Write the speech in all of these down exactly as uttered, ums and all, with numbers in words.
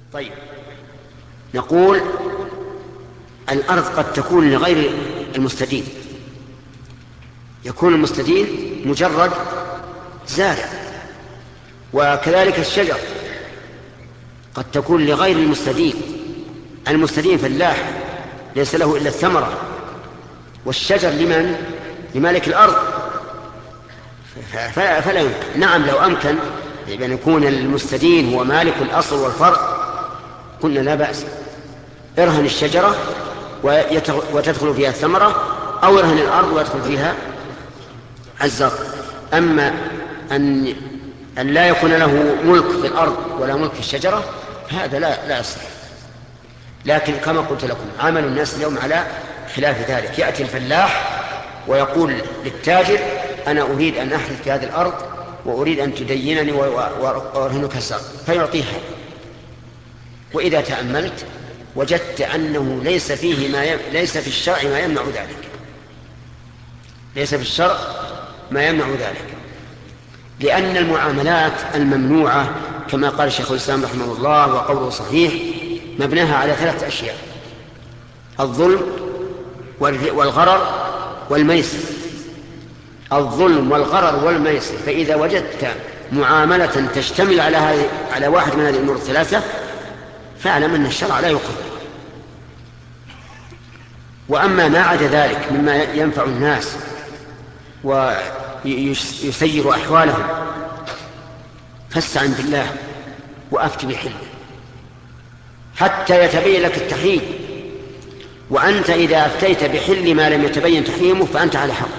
طيب، نقول الأرض قد تكون لغير المستدين، يكون المستدين مجرد زارع، وكذلك الشجر قد تكون لغير المستدين، المستدين فلاح ليس له إلا الثمرة، والشجر لمن؟ لمالك الأرض، فلا يمكن. نعم لو أمكن بأن يكون المستدين هو مالك الأصل والفرع قلنا لا بأس، ارهن الشجرة وتدخل فيها الثمرة، أو ارهن الأرض ويدخل فيها الزرع. أما أن أن لا يكون له ملك في الأرض ولا ملك في الشجرة هذا لا لا يصح. لكن كما قلت لكم عمل الناس اليوم على خلاف ذلك، يأتي الفلاح ويقول للتاجر أنا أريد أن أحرث في هذه الأرض وأريد أن تدينني وأرهنك الزرع، فيعطيها. وإذا تأملت وجدت أنه ليس فيه ما ي... ليس في الشرع ما يمنع ذلك، ليس في الشرع ما يمنع ذلك، لأن المعاملات الممنوعة كما قال شيخ الإسلام رحمه الله وقوله صحيح مبناها على ثلاثة أشياء: الظلم والغرر والميسر. الظلم والغرر والميسر، فإذا وجدت معاملة تشتمل على هذه على واحد من هذه الأمور الثلاثة فاعلم أن الشرع لا يقر. وأما ما عدا ذلك مما ينفع الناس ويسير أحوالهم فاستعن بالله وأفت بحل حتى يتبين لك التحريم، وأنت إذا أفتيت بحل ما لم يتبين تحريمه فأنت على حق.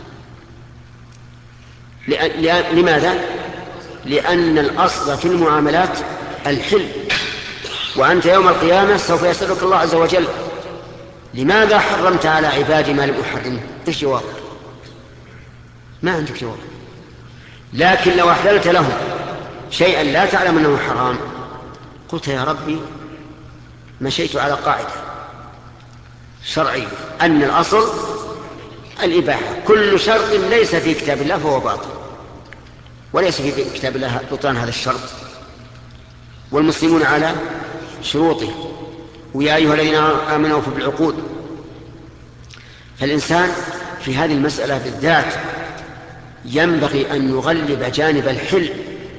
لماذا؟ لأن الأصل في المعاملات الحل، وأنت يوم القيامة سوف يسألك الله عز وجل لماذا حرمت على عبادي ما لم أحرمه؟ إيش جواب؟ ما عندك جواب. لكن لو أحللت لهم شيئا لا تعلم أنه حرام قلت يا ربي مشيت على قاعدة شرعية أن الأصل الإباحة، كل شرط ليس في كتاب الله فهو باطل، وليس في كتاب الله بطلان هذا الشرط، والمسلمون على شروطه، ويا أيها الذين آمنوا أوفوا بالعقود. فالإنسان في هذه المسألة بالذات ينبغي أن يغلب جانب الحل،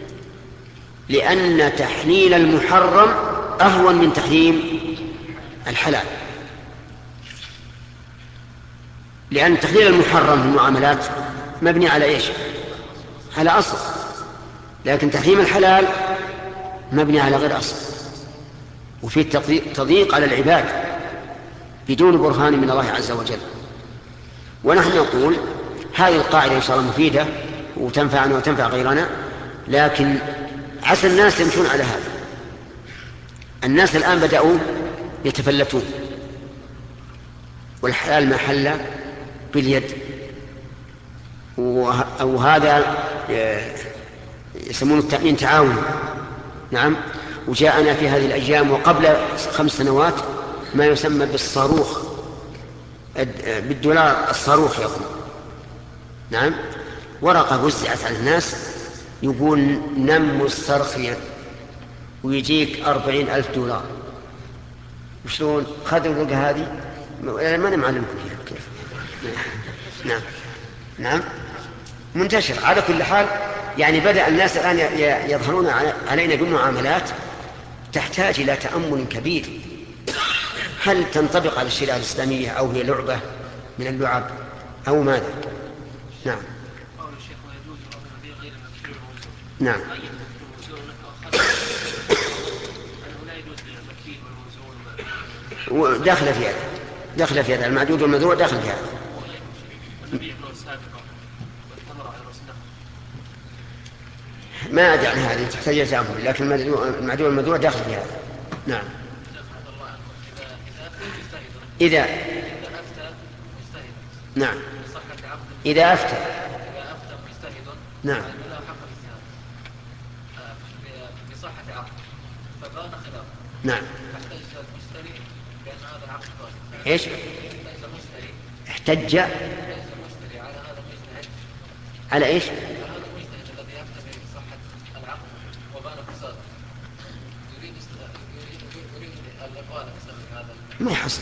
لأن تحليل المحرم أهون من تحريم الحلال، لأن تحليل المحرم في المعاملات مبني على إيش؟ على أصل، لكن تحريم الحلال مبني على غير أصل، وفي تضييق على العباد بدون برهان من الله عز وجل. ونحن نقول هذه القاعدة إن شاء الله مفيدة وتنفعنا وتنفع غيرنا، لكن عسى الناس يمشون على هذا. الناس الآن بدأوا يتفلتون، والحلال ما حل باليد، وهذا يسمونه التأمين تعاوني. نعم. وجاءنا في هذه الأيام وقبل خمس سنوات ما يسمى بالصاروخ، بالدولار الصاروخ يقول. نعم. ورقة وزعت على الناس يقول نم مسترخيا ويجيك أربعين ألف دولار. وشلون خذوا الورقة هذه؟ ما أنا معلمكم فيها كيف. نعم نعم منتشر. على كل حال يعني بدأ الناس الآن يظهرون علينا بالمعاملات تحتاج إلى تأمل كبير، هل تنطبق على الشريعة الإسلامية أو هي لعبة من اللعب أو ماذا؟ نعم نعم وداخل في هذا، داخل في هذا المعدود والمذروع، داخل في هذا. ما أدري عن هذه تحتاج تأمل، لكن المعدود والمذروع داخل في هذا. نعم. إذا نعم إذا أفتى نعم بصحة عقد فبان خلاف نعم ايش احتج على ايش ما يحصل،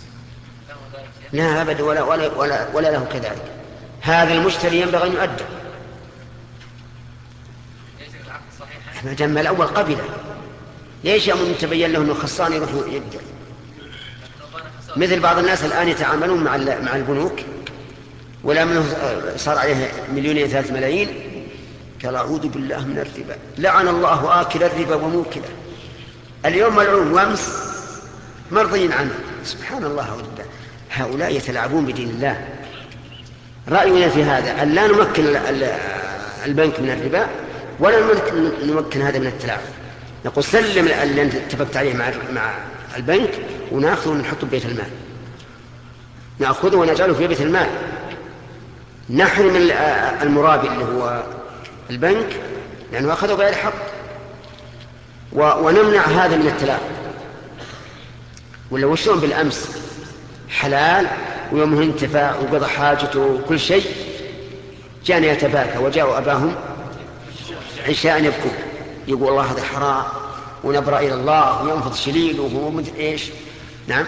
لا أبدا، ولا, ولا, ولا, ولا له كذلك. هذا المشتري ينبغي أن يؤدب، ما جمع الأول قبله، ليش يأمن تبين له أنه خصان يروح يبدأ؟ مثل بعض الناس الآن يتعاملون مع مع البنوك، ولا منه صار عليه مليونين ثلاث ملايين، قال أعوذ بالله من الربا، لعن الله آكل الربا وموكله، اليوم ملعون وامس مرضين عنه. سبحان الله والله، هؤلاء يتلاعبون بدين الله. رأينا في هذا أن لا نمكن البنك من الربا ولا نمكن هذا من التلاعب. نقول سلم اللي انت اتفقت عليه مع مع البنك وناخذه ونحطه ببيت المال، ناخذه ونجعله في بيت المال، نحرم المرابي اللي هو البنك لأنه أخذه غير حق، ونمنع هذا من التلاعب. ولا وشلون بالأمس حلال ويومه انتفاع وقضى حاجته وكل شيء، جاءنا يتباكى وجاءوا أباهم عشاء يبكون، يقول الله هذا حرام ونبرأ إلى الله وينفض شليل وهو مدري إيش. نعم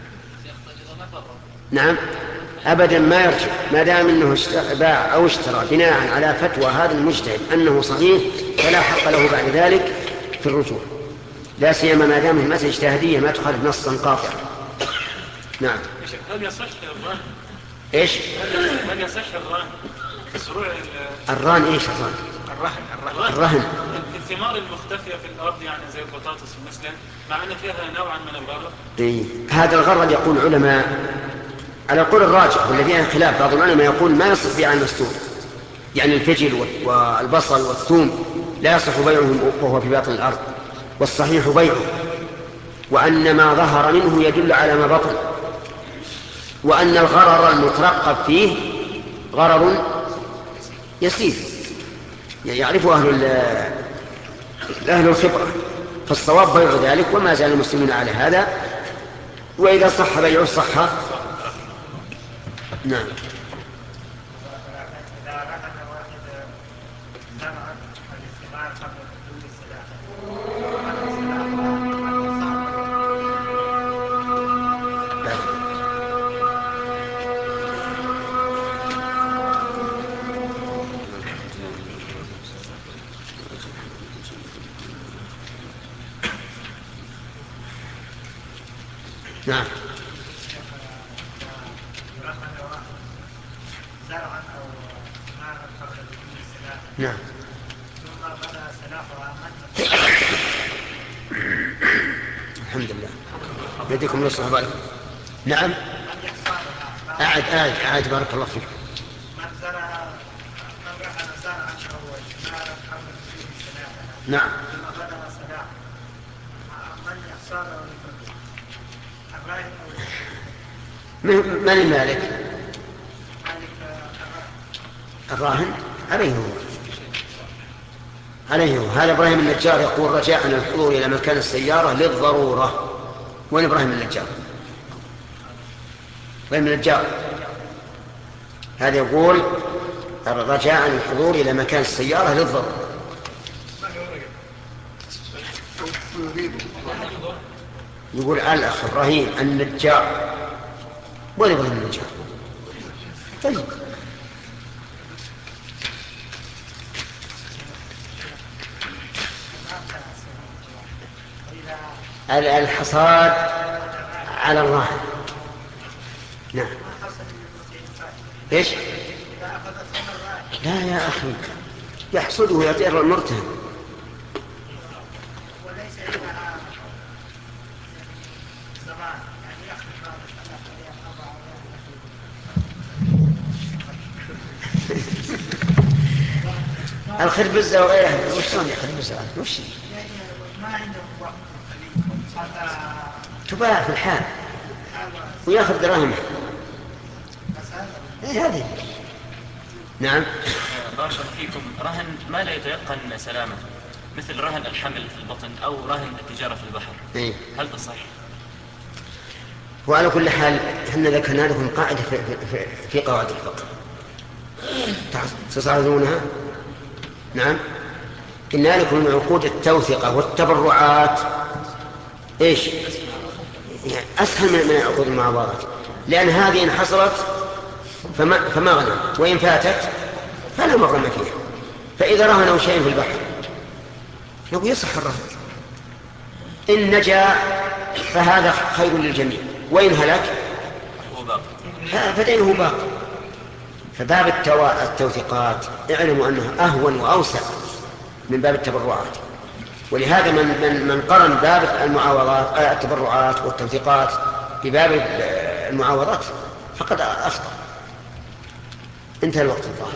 نعم أبدا ما يرجع، ما دام أنه باع أو اشترى بناء على فتوى هذا المجتهد أنه صحيح فلا حق له بعد ذلك في الرجوع، لا سيما ما دام المسألة اجتهادية ما تخالف نصا قاطعا. نعم. هل يصح الرهن؟ ايش؟ هل يصح الرهن؟ الرهن ايش الرهن؟ الرهن الرهن الرهن الثمار المختفية في الأرض، يعني زي البطاطس مثلا، مع أن فيها نوعا من الغرر. إيه. هذا الغرر يقول علماء على القول الراجح والذي فيها خلاف، بعض العلماء يقول ما يصح بيع المستور، يعني الفجل والبصل والثوم لا يصح بيعهم وهو في باطن الأرض، والصحيح بيعه، وأن ما ظهر منه يدل على ما بطن، وأن الغرر المترقب فيه غرر يسير يعرفه أهل أهل الخبرة، فالصواب بيع ذلك، وما زال المسلمون على هذا، وإذا صح بيعه صح. نعم. نعم. نعم. الحمد لله يديكم نصح بالكم. نعم. أعد أعد أعد بارك الله فيك. نعم. من المالك؟ الراهن عليه هو عليه هو هذا إبراهيم النجار يقول رجاءنا الحضور إلى مكان السيارة للضرورة. وين إبراهيم النجار؟ إبراهيم النجار هذا يقول رجاءنا الحضور إلى مكان السيارة للضرورة. يقول الأخ إبراهيم النجار. وين إبراهيم النجار؟ طيب الحصاد على الراهن. نعم. ايش؟ لا يا أخي يحصده ويطير المرتهن. الخربزة وغيرها وش صنع الخربزة؟ وش ما عندهم وقت تباع في الحال وياخذ دراهمه. ايه هذه. نعم. بارك الله فيكم. رهن ما لا يتيقن سلامته مثل رهن الحمل في البطن أو رهن التجارة في البحر. إيه؟ هل تصح؟ وعلى كل حال احنا ذكرنا لكم قاعدة في, في, في قواعد الفقه تصعدونها. نعم. إن لكم من عقود التوثقة والتبرعات ايش؟ يعني أسهل من عقود المعاوضات، لأن هذه إن حصلت فما, فما غنم، وإن فاتت فلا مغرم فيها. فإذا رهنوا شيء في البحر لو يصح الرهن، إن نجا فهذا خير للجميع، وإن هلك فدينه باق. فباب التوثيقات اعلموا أنه أهون وأوسع من باب التبرعات، ولهذا من, من, من قرن باب المعاوضات التبرعات والتوثيقات بباب المعاوضات فقد أخطأ. انتهى الوقت الظاهر.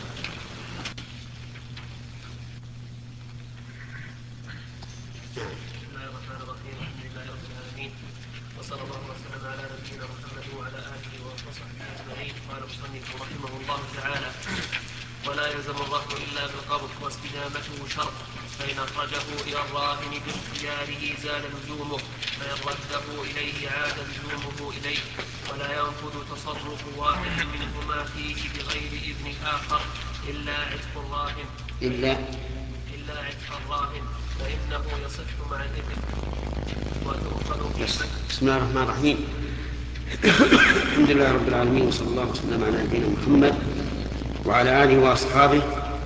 وصلى الله وسلم على نبينا محمد وعلى اله وصحبه اجمعين. قال المصنف رحمه الله تعالى: ولا يلزم الرهن الا بالقبض واستدامته شرط، فان اخرجه الى الراهن باختياره زال لزومه، فان رده اليه عاد لزومه اليه، ولا ينفذ تصرف واحد منهما فيه بغير اذن الاخر الا عتق الراهن إلا الا عتق الراهن فانه يصح مع الاذن وتؤخذ في بسم الله الرحمن الرحيم. الحمد لله رب العالمين، وصلى الله وسلم على نبينا محمد وعلى آله وأصحابه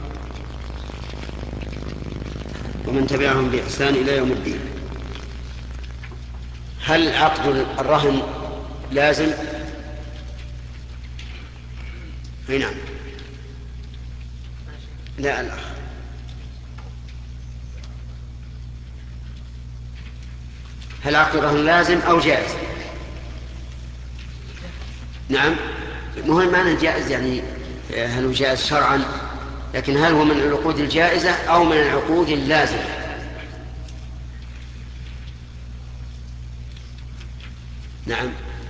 ومن تبعهم بإحسان إلى يوم الدين. هل عقد الرهن لازم؟ نعم. لا الأخ. هل عقد الرهن لازم أو جائز؟ نعم. مهم معنى جائز يعني هل هو جائز شرعا، لكن هل هو من العقود الجائزة أو من العقود اللازمة؟ نعم.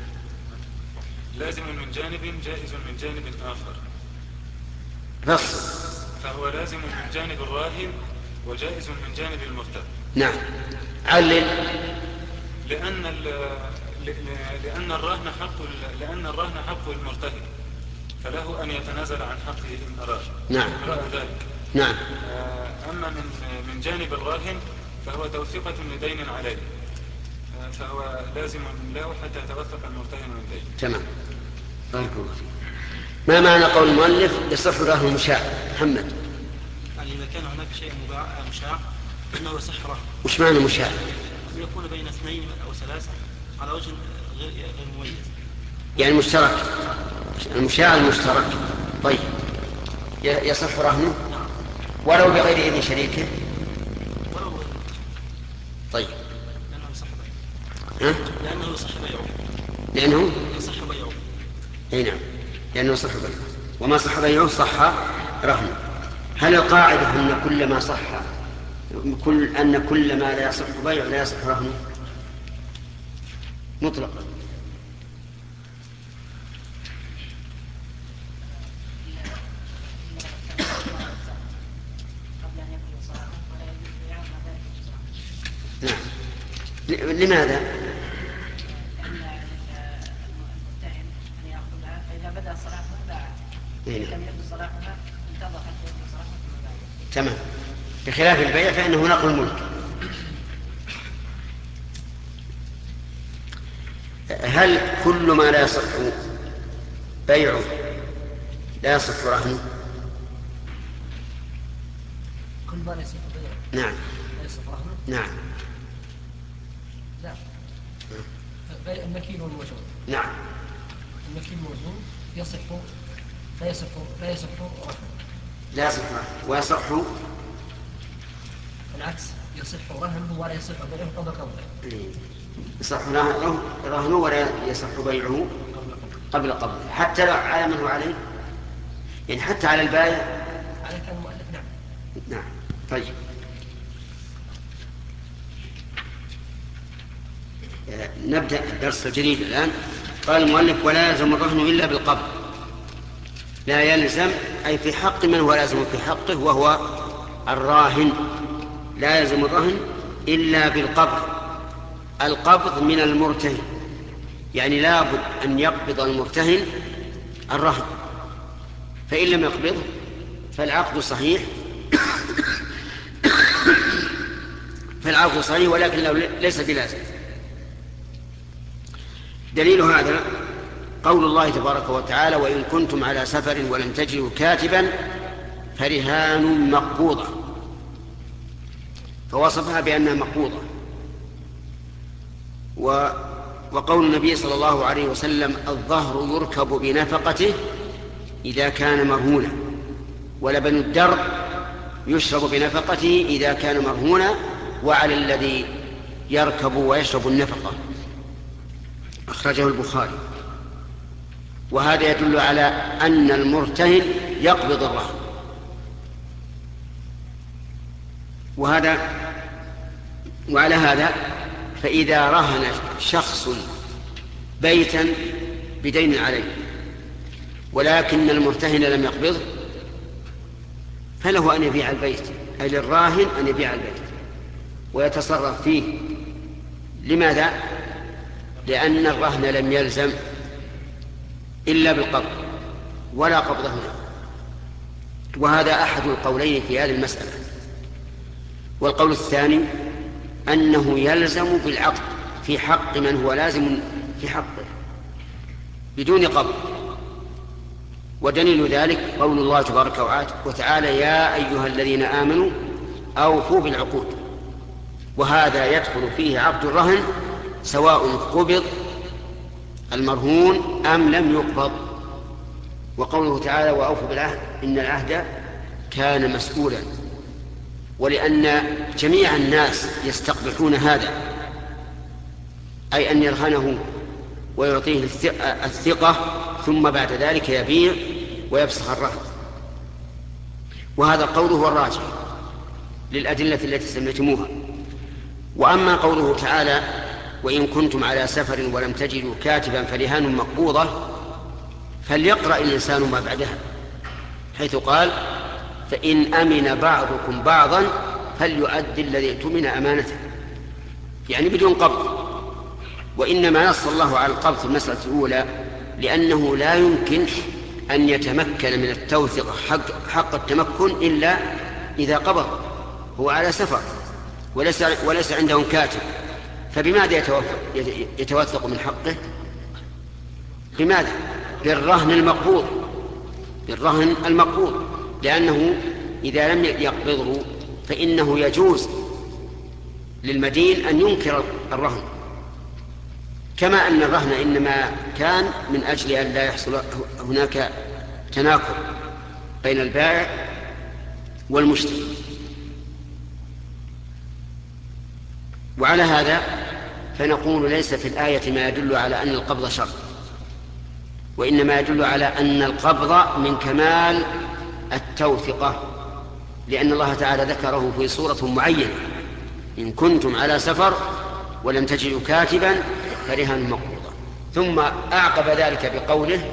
لازم من جانب جائز من جانب آخر. فصل. فهو لازم من جانب الراهن وجائز من جانب المرتهن. نعم. علل. لأن لأن الرهن حق لأن الرهن حق المرتهن، فله أن يتنازل عن حقه إن أراد. نعم. ذلك. نعم. أما من من جانب الراهن فهو توثيقة لدين عليه، فهو لازم له حتى يتوثق المرتهن من دين. تمام. بارك الله فيك. ما معنى قول المؤلف يصح الرهن مشاع؟ محمد. يعني إذا كان هناك شيء مشاع فإنه يصح رهن. وش معنى مشاع؟ أن يكون بين اثنين أو ثلاثة على وجه غير مميز. يعني مشترك. المشاع المشترك. طيب يصح رهنه ولو بغير إذن شريكه. ولو بغير. طيب. لأنه يصح بيعه. ها؟ لأنه يصح بيعه. لأنه يصح بيعه. أي نعم. لأنه يصح بيعه، وما صح بيعه صح رهنه. هل القاعدة أن كل ما صح كل أن كل ما لا يصح بيعه لا يصح رهنه مطلقا؟ نعم. لماذا؟ تمام. بخلاف البيع فإنه نقل الملك. هل كل ما لا يصح بيعه لا يصح رهنه؟ كل ما لا يصح بيعه. نعم. لا يصح رهنه. نعم. لا. المكين والموجود. نعم. المكين والموجود يصح لا يصح لا يصح رهنه. لا يصح ويصح العكس، يصح رهنه ولا يصح بيعه قبل قبضه. يصح رهنه ولا يصح بيعه قبل قبضه، حتى لو على من هو عليه، يعني حتى على البائع. على كان المؤلف. نعم. نعم. طيب. نبدأ الدرس الجديد الآن. قال المؤلف: ولا يلزم الرهن إلا بالقبض. لا يلزم أي في حق من هو لازم في حقه وهو الراهن. لا يلزم الرهن إلا بالقبض. القبض من المرتهن، يعني لابد أن يقبض المرتهن الرهن، فإن لم يقبضه فالعقد صحيح فالعقد صحيح ولكن ليس بلازم. دليل هذا قول الله تبارك وتعالى: وإن كنتم على سفر ولم تجدوا كاتبا فرهان مقبوضة، فوصفها بأنها مقبوضة. وقول النبي صلى الله عليه وسلم: الظهر يركب بنفقته إذا كان مرهونا، ولبن الدر يشرب بنفقته إذا كان مرهونا، وعلى الذي يركب ويشرب النفقة. أخرجه البخاري. وهذا يدل على أن المرتهن يقبض الرهن. وهذا وعلى هذا فإذا رهن شخص بيتا بدين عليه ولكن المرتهن لم يقبضه فله أن يبيع البيت، أي للراهن أن يبيع البيت ويتصرف فيه. لماذا؟ لأن الرهن لم يلزم إلا بالقبض ولا قبض هنا. وهذا أحد القولين في هذه المسألة. والقول الثاني أنه يلزم بالعقد في حق من هو لازم في حقه بدون قبض. ودليل ذلك قول الله تبارك وتعالى: يا أيها الذين آمنوا أوفوا بالعقود. وهذا يدخل فيه عقد الرهن سواء قبض المرهون أم لم يقبض. وقوله تعالى: وأوفوا بالعهد إن العهد كان مسؤولا. ولأن جميع الناس يستقبحون هذا، أي أن يرهنه ويعطيه الثقة ثم بعد ذلك يبيع ويفسخ الرهن. وهذا القول هو الراجح للأدلة التي سمعتموها. وأما قوله تعالى: وإن كنتم على سفر ولم تجدوا كاتبا فرهان مقبوضة، فليقرأ الإنسان ما بعدها، حيث قال: فإن أمن بعضكم بعضا فليؤدي الذي اؤتمن أمانته، يعني بدون قبض. وإنما نص الله على القبض في المسألة الأولى لأنه لا يمكن أن يتمكن من التوثيق حق, حق التمكن إلا إذا قبض، هو على سفر وليس, وليس عندهم كاتب، فبماذا يتوثق, يتوثق من حقه؟ بماذا؟ بالرهن المقبوض، بالرهن المقبوض، لأنه إذا لم يقبضه فإنه يجوز للمدين أن ينكر الرهن، كما أن الرهن إنما كان من أجل أن لا يحصل هناك تناكر بين البائع والمشتري. وعلى هذا فنقول ليس في الآية ما يدل على أن القبض شرط، وإنما يدل على أن القبض من كمال التوثقة، لأن الله تعالى ذكره في صورة معينة: إن كنتم على سفر ولم تجدوا كاتبا فرهان مقبوضة. ثم أعقب ذلك بقوله: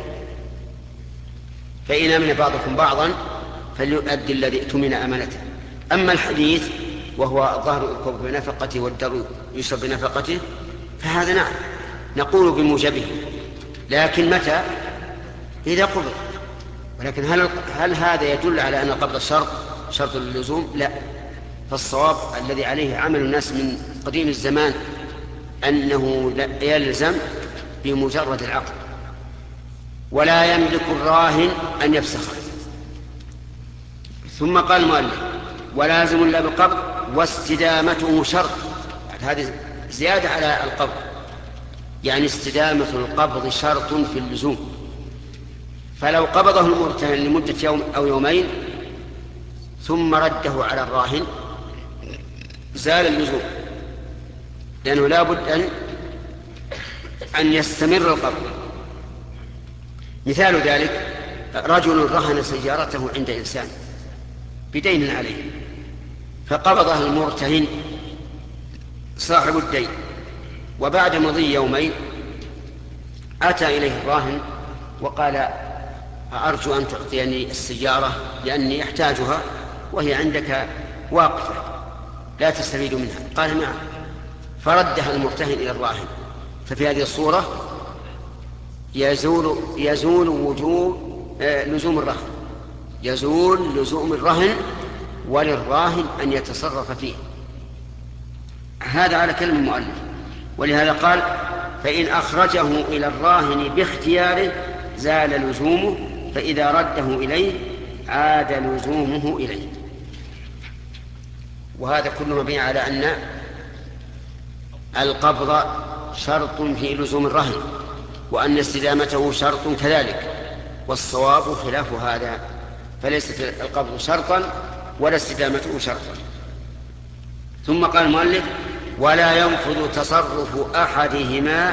فإن أمن بعضكم بعضا فليؤدي الذي اؤتمن أمانته. أما الحديث وهو الظهر يركب بنفقته والدر يشرب بنفقته فهذا نعم نقول بموجبه، لكن متى؟ إذا قبض. ولكن هل, هل هذا يدل على أن القبض شرط شرط اللزوم؟ لا. فالصواب الذي عليه عمل الناس من قديم الزمان أنه يلزم بمجرد العقد، ولا يملك الراهن أن يفسخه. ثم قال المؤلف: ولازم لا بالقبض واستدامته شرط. هذه زيادة على القبض، يعني استدامة القبض شرط في اللزوم. فلو قبضه المرتهن لمدة يوم أو يومين ثم رده على الراهن زال اللزوم، لأنه لا بد أن أن يستمر القبض. مثال ذلك: رجل رهن سيارته عند إنسان بدين عليه، فقبضها المرتهن صاحب الدين، وبعد مضي يومين أتى إليه الراهن وقال: أرجو أن تعطيني السيارة لأني أحتاجها وهي عندك واقفة لا تستفيد منها. قال: نعم. فردها المرتهن إلى الراهن. ففي هذه الصورة يزول يزول وجوب لزوم الرهن، يزول لزوم الرهن وللراهن أن يتصرف فيه. هذا على كلمة المؤلف. ولهذا قال: فإن أخرجه إلى الراهن باختياره زال لزومه، فإذا رده إليه عاد لزومه إليه. وهذا كله مبني على أن القبض شرط في لزوم الرهن، وأن استدامته شرط كذلك، والصواب خلاف هذا، فليست القبض شرطا ولا استدامته شرطا. ثم قال المؤلف: ولا ينفذ تصرف أحدهما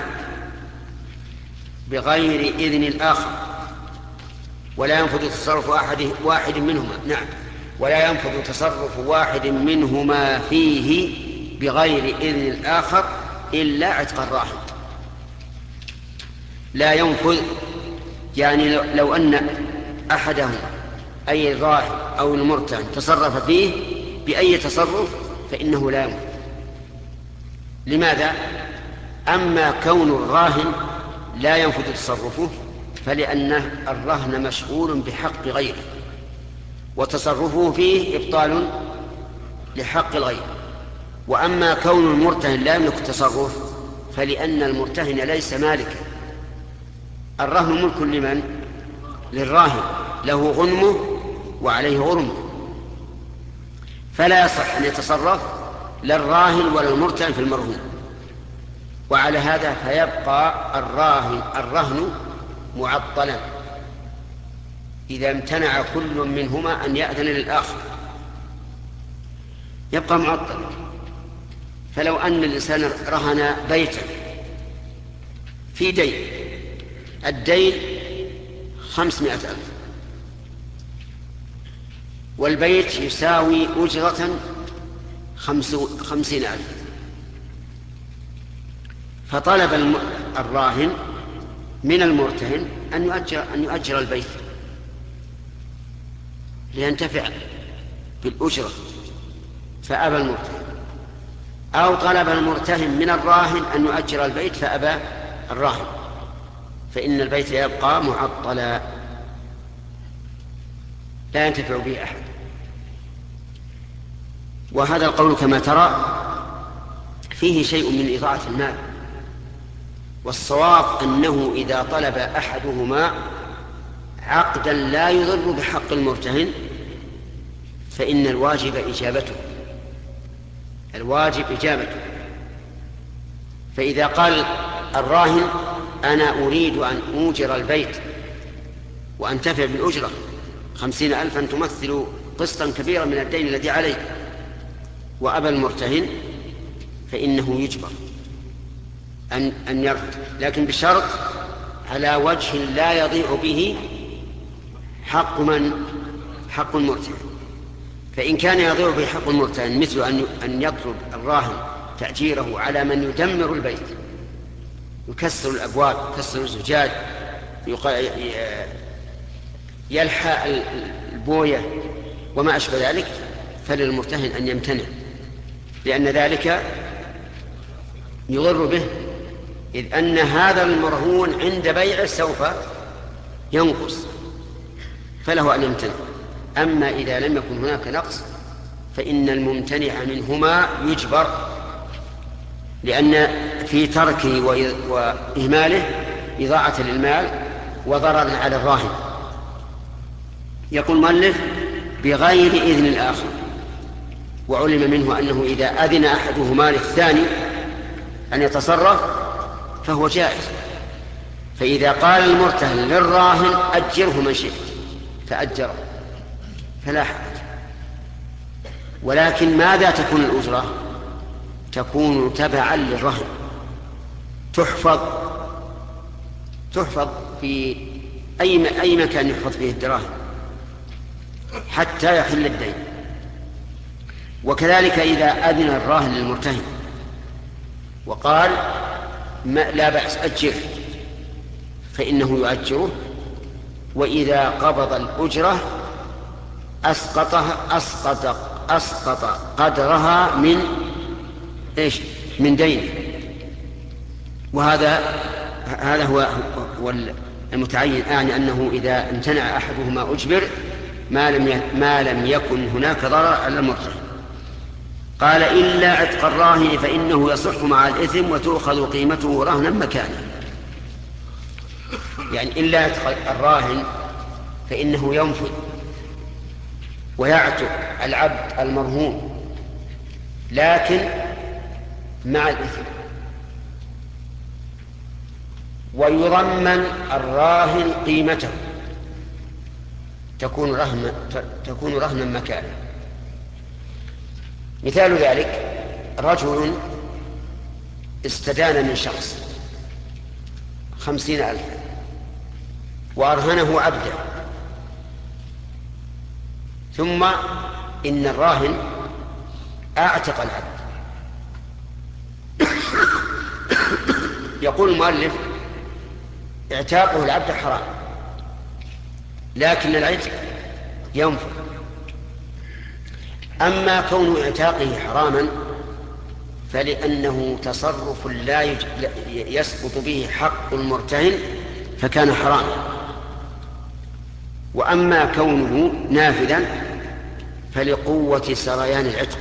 بغير إذن الآخر. ولا ينفذ تصرف أحد واحد منهما نعم ولا ينفذ تصرف واحد منهما فيه بغير إذن الآخر إلا عتق الراهن. لا ينفذ يعني لو أن أحدهم أي الراهن أو المرتهن تصرف فيه بأي تصرف فإنه لا ينفذ. لماذا؟ أما كون الراهن لا ينفذ تصرفه فلأن الرهن مشغول بحق غيره، وتصرفه فيه إبطال لحق الغير. وأما كون المرتهن لا يملك التصرف فلأن المرتهن ليس مالكا. الرهن ملك لمن؟ للراهن، له غنمه وعليه غرمه، فلا يصح أن يتصرف لا الراهن ولا المرتهن في المرهون. وعلى هذا فيبقى الراهن الرهن معطلا إذا امتنع كل منهما أن يأذن للآخر، يبقى معطلا. فلو أن الإنسان رهن بيتا في دين، الدين خمسمائة ألف، والبيت يساوي أجرة خمسين ألف، فطلب الراهن من المرتهن أن يؤجر, أن يؤجر البيت لينتفع بالأجرة، فأبى المرتهن. أو طلب المرتهن من الراهن أن يؤجر البيت فأبى الراهن، فإن البيت يبقى معطلا لا ينتفع به أحد. وهذا القول كما ترى فيه شيء من إضاعة المال، والصواب أنه إذا طلب أحدهما عقدا لا يضر بحق المرتهن فإن الواجب إجابته الواجب إجابته فإذا قال الراهن أنا أريد أن أوجر البيت وأنتفع بالأجرة خمسين ألفا تمثل قسطا كبيرا من الدين الذي عليه، وأبى المرتهن فإنه يجبر أن, أن يرد، لكن بشرط على وجه لا يضيع به حق من حق المرتهن. فإن كان يضيع به حق المرتهن مثل أن أن يطلب الراهن تأجيره على من يدمر البيت، يكسر الأبواب، يكسر الزجاج، يلحى البوية وما أشبه ذلك، فللمرتهن أن يمتنع، لأن ذلك يضر به، إذ أن هذا المرهون عند بيعه سوف ينقص، فله أن يمتنع. أما إذا لم يكن هناك نقص فإن الممتنع منهما يجبر، لأن في تركه وإهماله إضاعة للمال وضرر على الراهن. يقول المؤلف بغير إذن الآخر، وعلم منه أنه إذا أذن أحدهما للثاني أن يتصرف فهو جائز. فإذا قال المرتهن للراهن أجره من شئت فأجره فلا حرج، ولكن ماذا تكون الأجرة؟ تكون تبعا للرهن، تحفظ تحفظ في أي أي مكان يحفظ فيه الدراهم حتى يحل الدين. وكذلك إذا أذن الراهن للمرتهن وقال ما لا بأس أجره فإنه يؤجره، وإذا قبض الأجرة أسقطها أسقط أسقط قدرها من إيش؟ من دين. وهذا هذا هو هو المتعين، يعني أنه إذا امتنع أحدهما أجبر ما لم ما لم يكن هناك ضرر على المرتهن. قال إلا عتق الراهن فإنه يصح مع الإثم وتؤخذ قيمته رهنا مكانه. يعني إلا عتق الراهن فإنه ينفذ ويعتق العبد المرهون لكن مع الإثم، ويضمن الراهن قيمته تكون رهنا تكون رهنا مكانه. مثال ذلك رجل استدان من شخص خمسين ألفا وأرهنه عبده، ثم إن الراهن أعتق العبد. يقول المؤلف اعتاقه العبد حرام لكن العتق ينفذ. أما كون اعتاقه حراما فلأنه تصرف لا يسقط به حق المرتهن فكان حراما، وأما كونه نافذا فلقوة سريان العتق،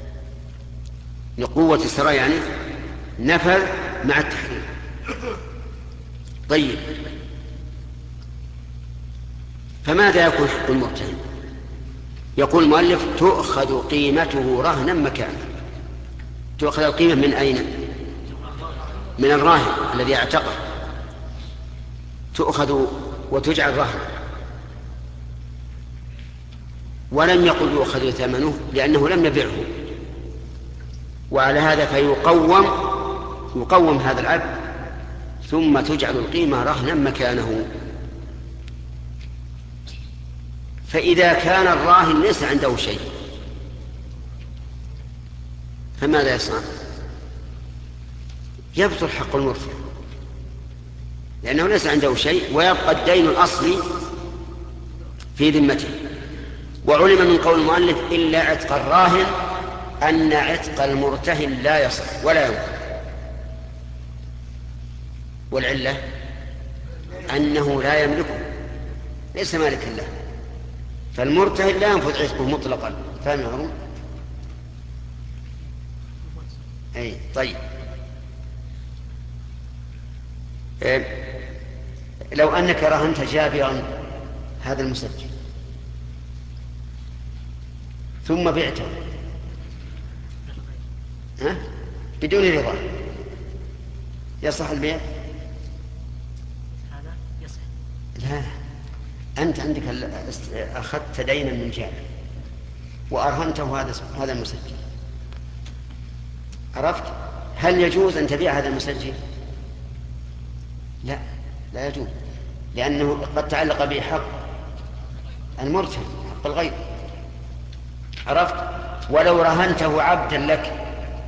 لقوة سريانه نفذ مع التحريم. طيب، فماذا يكون حق المرتهن؟ يقول المؤلف تؤخذ قيمته رهنا مكانه. تؤخذ القيمة من أين؟ من الراهن الذي اعتقه، تؤخذ وتجعل رهنا، ولم يقل يؤخذ ثمنه لأنه لم يبيعه، وعلى هذا فيقوم يقوم هذا العبد ثم تجعل القيمة رهنا مكانه. فإذا كان الراهن ليس عنده شيء فماذا يصنع؟ يبطل حق المرتهن لأنه ليس عنده شيء ويبقى الدين الأصلي في ذمته. وعلم من قول المؤلف إلا عتق الراهن أن عتق المرتهن لا يصح ولا ينفذ، والعلة أنه لا يملكه، ليس مالكا له، فالمرتهن لا ينفذ عتقه مطلقا. فهم هارون؟ أي طيب. إيه؟ لو أنك رهنت جابرا هذا المسجل ثم بعته ها؟ بدون رضا، يصح البيع؟ هذا يصح. لا، أنت عندك أخذت دينا من جابر وأرهنته هذا هذا المسجل، عرفت؟ هل يجوز أن تبيع هذا المسجل؟ لا، لا يجوز، لأنه قد تعلق به حق المرتهن، حق الغير، عرفت؟ ولو رهنته عبدا لك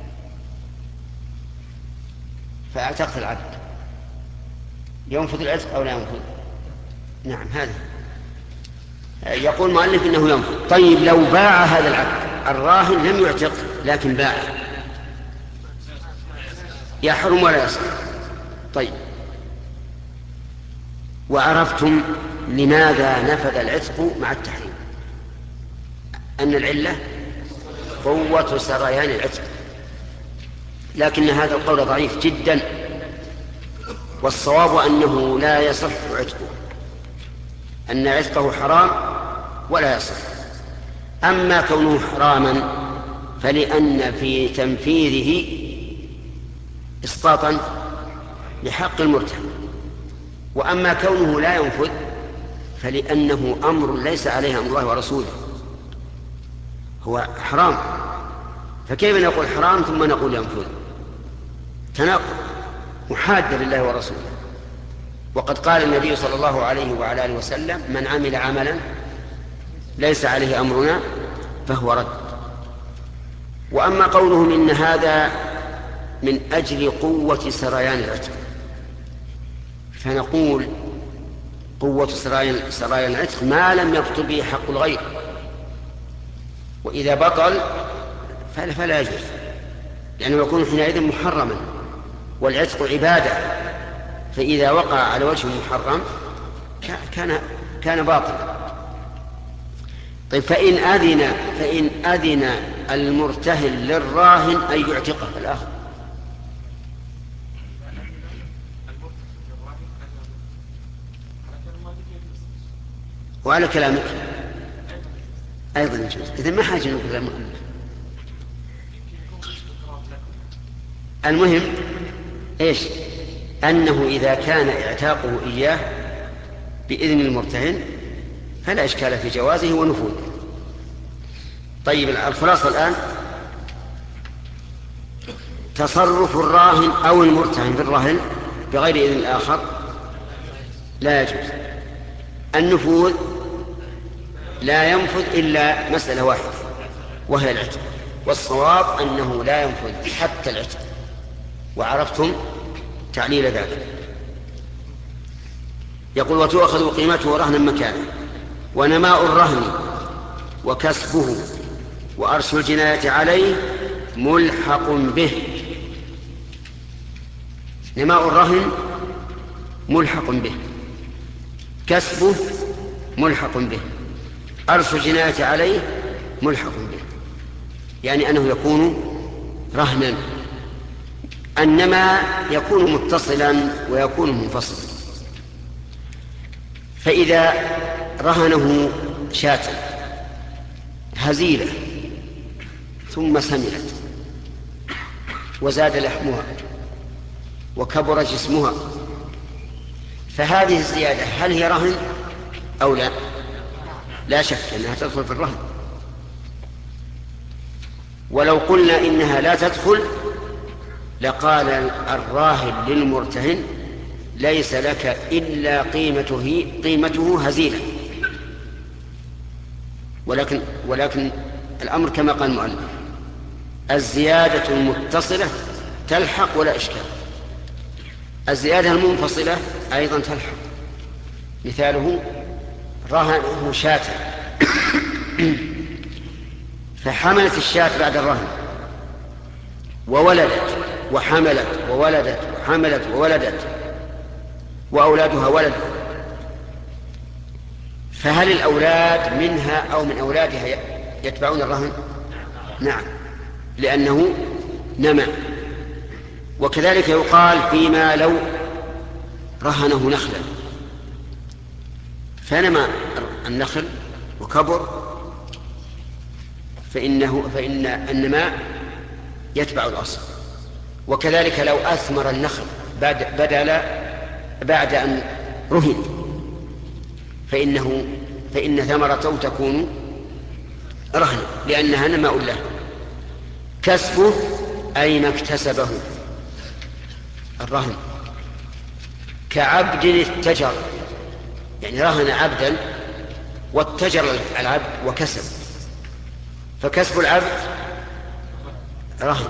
فاعتقت العبد ينفذ العتق أو لا ينفذ؟ نعم، هذا يقول المؤلف إنه ينفذ. طيب، لو باع هذا العبد الراهن لم يعتق لكن باع، يحرم ولا يصح؟ طيب، وعرفتم لماذا نفذ العتق مع التحريم؟ أن العلة قوة سريان العتق، لكن هذا القول ضعيف جدا، والصواب أنه لا يصح عتقه، أن عتقه حرام ولا يصح. أما كونه حراما فلأن في تنفيذه إسقاطا لحق المرتهن، وأما كونه لا ينفذ فلأنه أمر ليس عليه أمر الله ورسوله، هو حرام، فكيف نقول حرام ثم نقول ينفذ؟ تناقض، محادة لله ورسوله. وقد قال النبي صلى الله عليه وعلى آله وسلم: من عمل عملا ليس عليه أمرنا فهو رد. وأما قولهم إن هذا من أجل قوة سريان العتق، فنقول قوة سريان العتق ما لم يبطل به حق الغير، وإذا بطل فلا يجوز، لأنه يكون حينئذ محرما، والعتق عبادة، فإذا وقع على وجه محرم كان كان باطلا. طيب، فإن أذن فإن أذن المرتهن للراهن أن يعتقه الآخر. وعلى كلامك أيضا يجوز. إذن ما حاجة نقول المؤلف. المهم إيش؟ أنه إذا كان اعتاقه إياه بإذن المرتهن فلا إشكال في جوازه ونفوذه. طيب الخلاصة الآن تصرف الراهن أو المرتهن في الرهن بغير إذن الآخر لا يجوز. النفوذ لا ينفذ إلا مسألة واحدة وهي العتق، والصواب أنه لا ينفذ حتى العتق، وعرفتم تعليل ذلك. يقول وتؤخذ قيمته رهنا مكانه، ونماء الرهن وكسبه وأرش الجناية عليه ملحق به. نماء الرهن ملحق به، كسبه ملحق به، أرش الجناية عليه ملحق به، يعني أنه يكون رهنا. إنما يكون متصلا ويكون منفصلا. فإذا رهنه شاة هزيلة ثم سمنت وزاد لحمها وكبر جسمها، فهذه الزيادة هل هي رهن أو لا؟ لا شك أنها تدخل في الرهن. ولو قلنا إنها لا تدخل لقال الراهن للمرتهن ليس لك إلا قيمته, قيمته هزيلة. ولكن, ولكن الأمر كما قال المؤلف الزيادة المتصلة تلحق ولا إشكال، الزيادة المنفصلة أيضا تلحق. مثاله رهنه شاة فحملت الشاة بعد الرهن وولدت وحملت وولدت وحملت وولدت وأولادها ولد، فهل الأولاد منها أو من أولادها يتبعون الرهن؟ نعم، لأنه نمى. وكذلك يقال فيما لو رهنه نخلا فنمى النخل وكبر فإنه فإن النماء يتبع الأصل. وكذلك لو أثمر النخل بعد بدل بعد أن رهن فإنه فإن ثمرته تكون رهنا لأنها نماء له. كسبه أي ما اكتسبه الرهن، كعبد اتجر، يعني رهن عبدا واتجر العبد وكسب، فكسب العبد رهن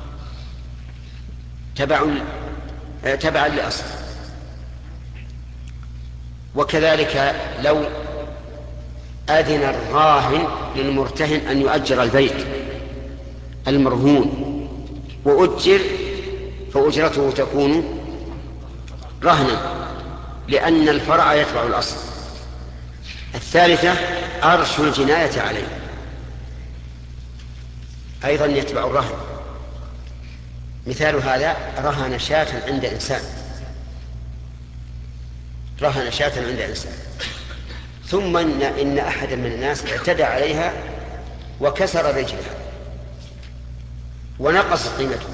تبع تبعا لأصل. وكذلك لو أذن الراهن للمرتهن أن يؤجر البيت المرهون وأجر فأجرته تكون رهنا لأن الفرع يتبع الأصل. الثالثة أرش الجناية عليه أيضا يتبع الرهن. مثال هذا رهن شاة عند إنسان رهن شاة عند إنسان ثم إن, إن أحدا من الناس اعتدى عليها وكسر رجلها ونقص قيمته،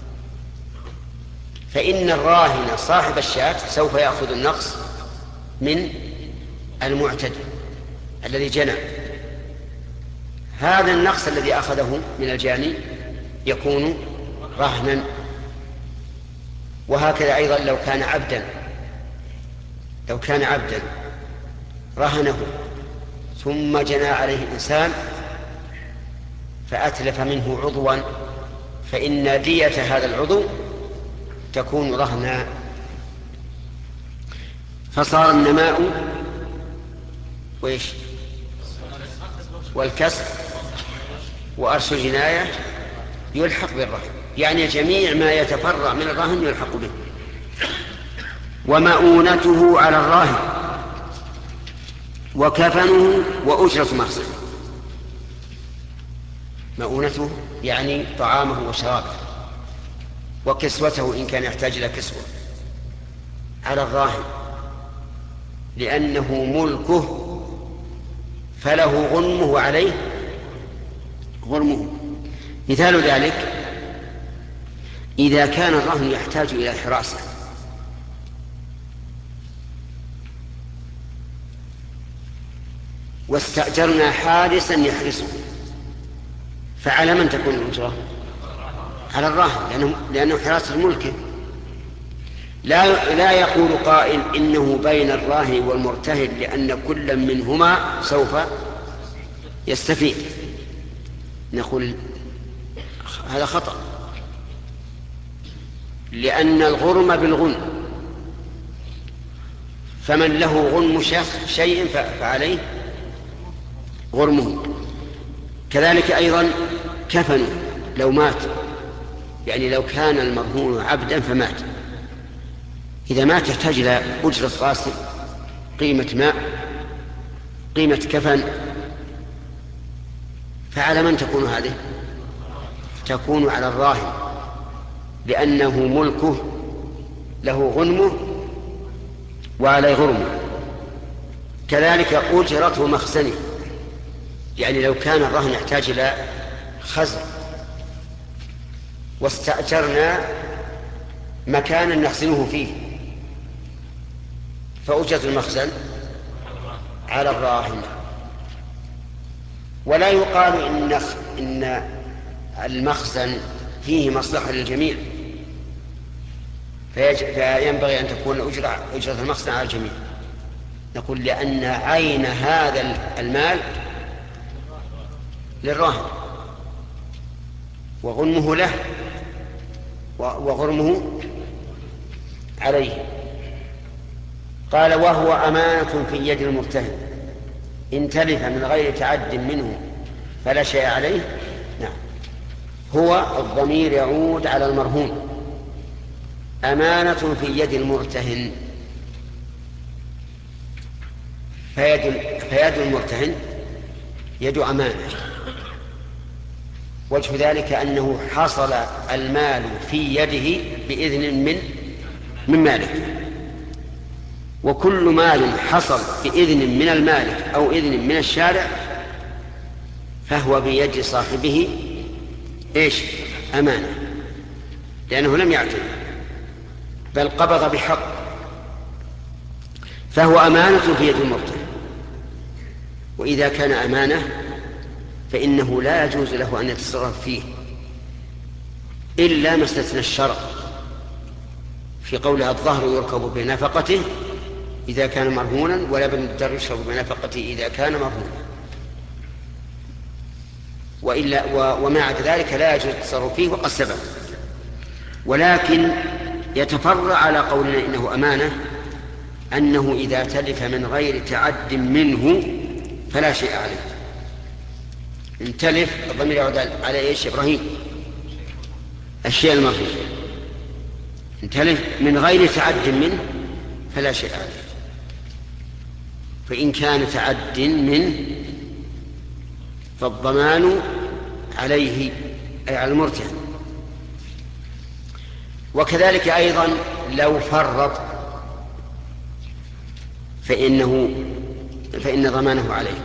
فإن الراهن صاحب الشاة سوف يأخذ النقص من المعتدي الذي جنى. هذا النقص الذي أخذه من الجاني يكون رهنا. وهكذا أيضا لو كان عبدا لو كان عبدا رهنه ثم جنى عليه إنسان فأتلف منه عضوا فإن دية هذا العضو تكون رهنا. فصار النماء وإيش والكسب وأرش الجناية يلحق بالرهن، يعني جميع ما يتفرع من الرهن يلحق به. ومؤونته على الراهن وكفنه وأجرة مغسله. مؤونته يعني طعامه وشرابه وكسوته إن كان يحتاج إلى كسوة على الراهن، لأنه ملكه فله غنمه وعليه غرمه. مثال ذلك إذا كان الرهن يحتاج إلى حراسة واستأجرنا حارسا يحرسه، فعلى من تكون الأجرة؟ على الراهن، لأنه, لأنه حراسة ملكه. لا, لا يقول قائل إنه بين الراهن والمرتهن لأن كل منهما سوف يستفيد. نقول هذا خطأ، لأن الغرم بالغنم، فمن له غنم شيء فعليه غرمه. كذلك أيضا كفنه لو مات، يعني لو كان المرهون عبدا فمات، إذا مات يحتاج إلى أجرة غاسل، قيمة ماء، قيمة كفن، فعلى من تكون هذه؟ تكون على الراهن، لأنه ملكه له غنمه وعليه غرمه. كذلك أجرته مخزنه، يعني لو كان الرهن يحتاج إلى خزن واستأجرنا مكانا نخزنه فيه، فأجرة المخزن على الراهن. ولا يقال إن, إن المخزن فيه مصلحة للجميع فينبغي أن تكون أجرة, أجرة المخزن على الجميع. نقول لأن عين هذا المال للراهن وغنمه له وغرمه عليه. قال وهو أمانة في يد المرتهن إن تلف من غير تعد منه فلا شيء عليه. نعم، هو الضمير يعود على المرهون. أمانة في يد المرتهن، فيد, فيد المرتهن يد أمانة. وجه ذلك أنه حصل المال في يده بإذن من من مالك، وكل مال حصل بإذن من المالك أو إذن من الشارع فهو بيد صاحبه إيش؟ أمانة، لأنه لم يعتد بل قبض بحق، فهو أمانة في يد المرتهن. وإذا كان أمانة فإنه لا يجوز له أن يتصرف فيه إلا ما استثنى الشرع في قولها الظهر يركب بنفقته إذا كان مرهونا ولبن الدر يشرب بنفقته إذا كان مرهونا، وإلا ومع ذلك لا يجوز التصرف فيه وقد سبق. ولكن يتفرع على قولنا إنه أمانة أنه إذا تلف من غير تعد منه فلا شيء عليه. إن تلف الضمير يعود على إيش إبراهيم؟ الشيء المرهون. إن تلف من غير تعد منه فلا شيء عليه، فإن كان تعد منه فالضمان عليه أي على المرتهن. وكذلك أيضا لو فرط فإنه فإن ضمانه عليه.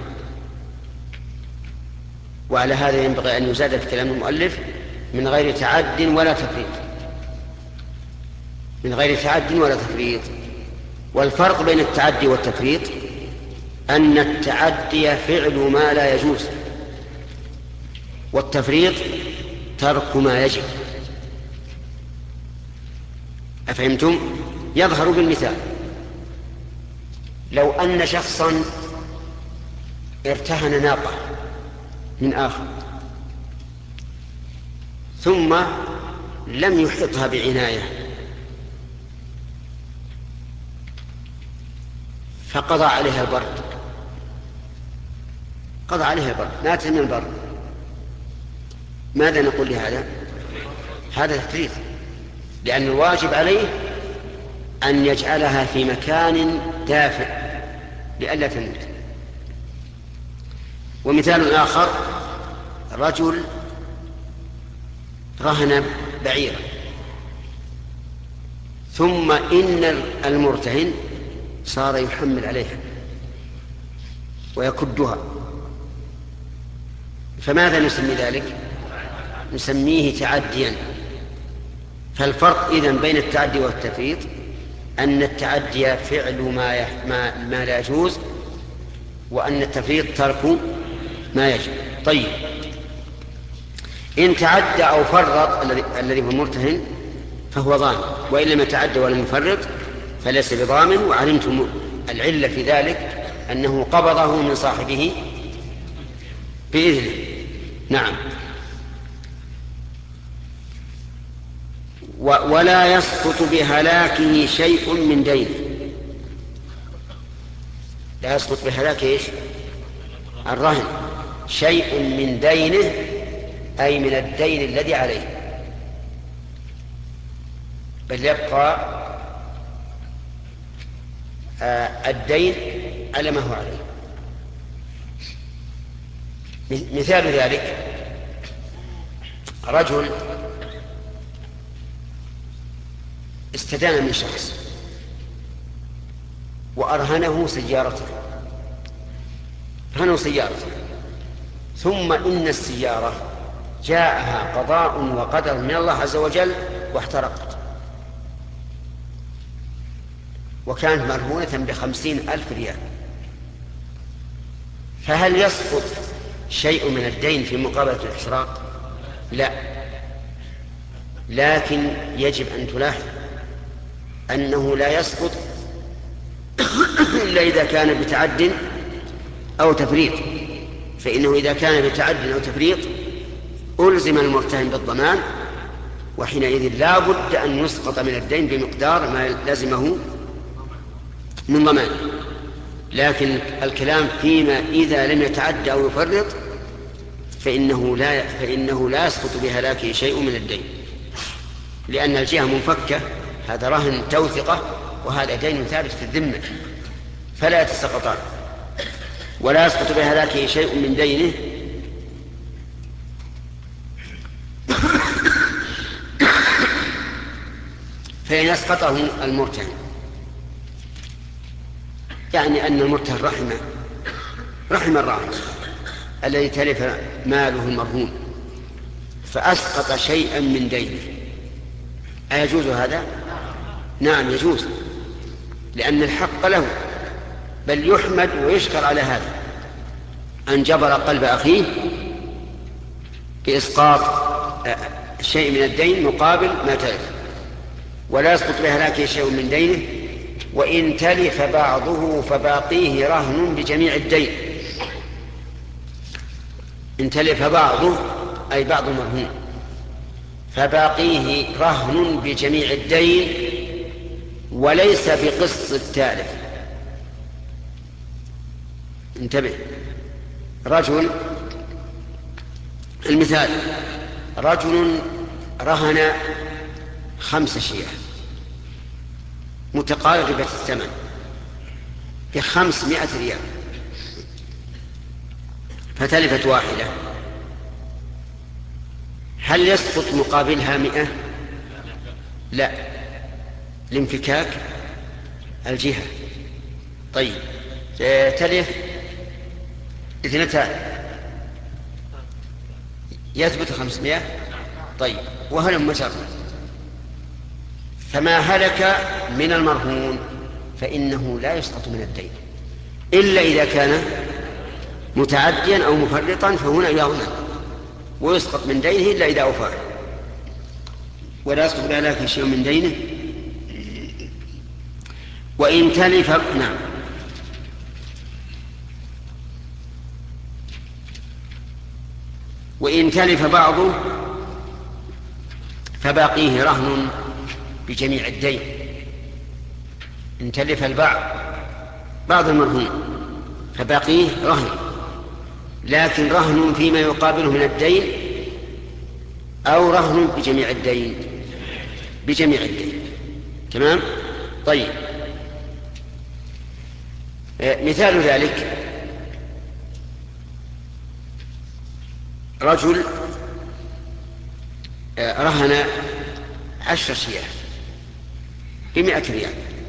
وعلى هذا ينبغي أن يزاد في كلام المؤلف من غير تعد ولا تفريط، من غير تعد ولا تفريط. والفرق بين التعدي والتفريط أن التعدي فعل ما لا يجوز، والتفريط ترك ما يجب. أفهمتم؟ يظهر بالمثال: لو أن شخصا ارتهن ناقة من آخر ثم لم يحيطها بعناية فقضى عليها البرد، قضى عليها البرد، ماتت من البرد، ماذا نقول لهذا؟ هذا تفريط، لأن الواجب عليه أن يجعلها في مكان دافئ لئلا تموت. ومثال آخر: رجل رهن بعيرا ثم إن المرتهن صار يحمل عليها ويكدها، فماذا نسمي ذلك؟ نسميه تعديا. فالفرق إذن بين التعدي والتفريط أن التعدي فعل ما, يح... ما... ما لا يجوز، وأن التفريط ترك ما يجب. طيب، إن تعدى أو فرط الذي هو المرتهن فهو ضامن، وإن لم يتعدى ولم يفرط فليس بضامن. وعلمتم العلة في ذلك أنه قبضه من صاحبه بإذنه. نعم. ولا يسقط بهلاكه شيء من دينه. لا يسقط بهلاكه إيش؟ الرهن شيء من دينه، أي من الدين الذي عليه، بل يبقى آه الدين على ما هو عليه. مثال ذلك رجل استدان من شخص وأرهنه سيارته، أرهنه سيارته، ثم إن السيارة جاءها قضاء وقدر من الله عز وجل واحترقت، وكانت مرهونة بخمسين ألف ريال. فهل يسقط شيء من الدين في مقابلة الإحراق؟ لا، لكن يجب أن تلاحظ أنه لا يسقط إلا إذا كان بتعد أو تفريط. فإنه إذا كان بتعد أو تفريط ألزم المرتهن بالضمان، وحينئذ لا بد أن يسقط من الدين بمقدار ما لازمه من ضمان. لكن الكلام فيما إذا لم يتعد أو يفرط فإنه لا, فإنه لا يسقط بهلاكه شيء من الدين، لأن الجهة منفكة، هذا رهن توثقة وهذا دين ثابت في الذمة، فلا يتسقطان. ولا يسقط بهلاكه شيء من دينه فإن أسقطه المرتهن، يعني أن المرتهن رحم رحم الراهن الذي تلف ماله المرهون فأسقط شيئا من دينه، أيجوز هذا؟ نعم يجوز، لأن الحق له، بل يحمد ويشكر على هذا أن جبر قلب أخيه بإسقاط شيء من الدين مقابل ما تلف. ولا يسقط بهلاكه شيء من دينه، وإن تلف بعضه فباقيه رهن بجميع الدين. إن تلف بعضه أي بعض المرهون فباقيه رهن بجميع الدين وليس بقسط التالف. انتبه، رجل، المثال رجل رهن خمس شياه متقاربة الثمن بخمسمائة ريال، فتلفت واحدة، هل يسقط مقابلها مئة؟ لا، لانفكاك الجهة. طيب، تلف اثنتان يثبت خمسمائة. طيب، وهل مجرد فما هلك من المرهون فإنه لا يسقط من الدين إلا إذا كان متعديا أو مفرطا، فهنا يضمن ويسقط من دينه إلا إذا أوفى. ولا يسقط بهلاكه شيء من دينه. وإن تلف نعم وإن تلف بعضه فباقيه رهن بجميع الدين. إن تلف البعض بعض المرهون فباقيه رهن، لكن رهن فيما يقابله من الدين أو رهن بجميع الدين بجميع الدين. تمام؟ طيب، مثال ذلك رهن عشر شياه بمئة ريال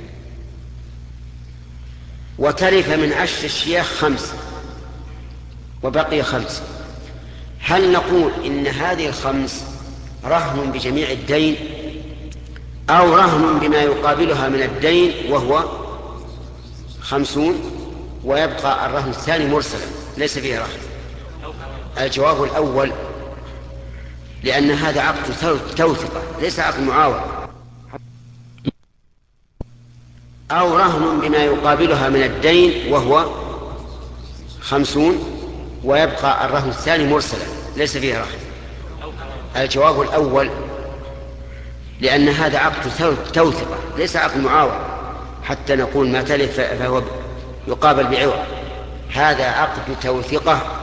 وتلف من عشر الشياه خمس وبقي خمس، هل نقول إن هذه الخمس رهن بجميع الدين أو رهن بما يقابلها من الدين وهو خمسون ويبقى الرهن الثاني مرسلا ليس فيه رهن؟ الجواب الأول، لأن هذا عقد توثقة ليس عقد معاوضة. أو رهن بما يقابلها من الدين وهو خمسون ويبقى الرهن الثاني مرسلا ليس فيه رهن. الجواب الأول، لأن هذا عقد توثقة ليس عقد معاوضة حتى نقول ما تلف فهو يقابل بعوض. هذا عقد توثقة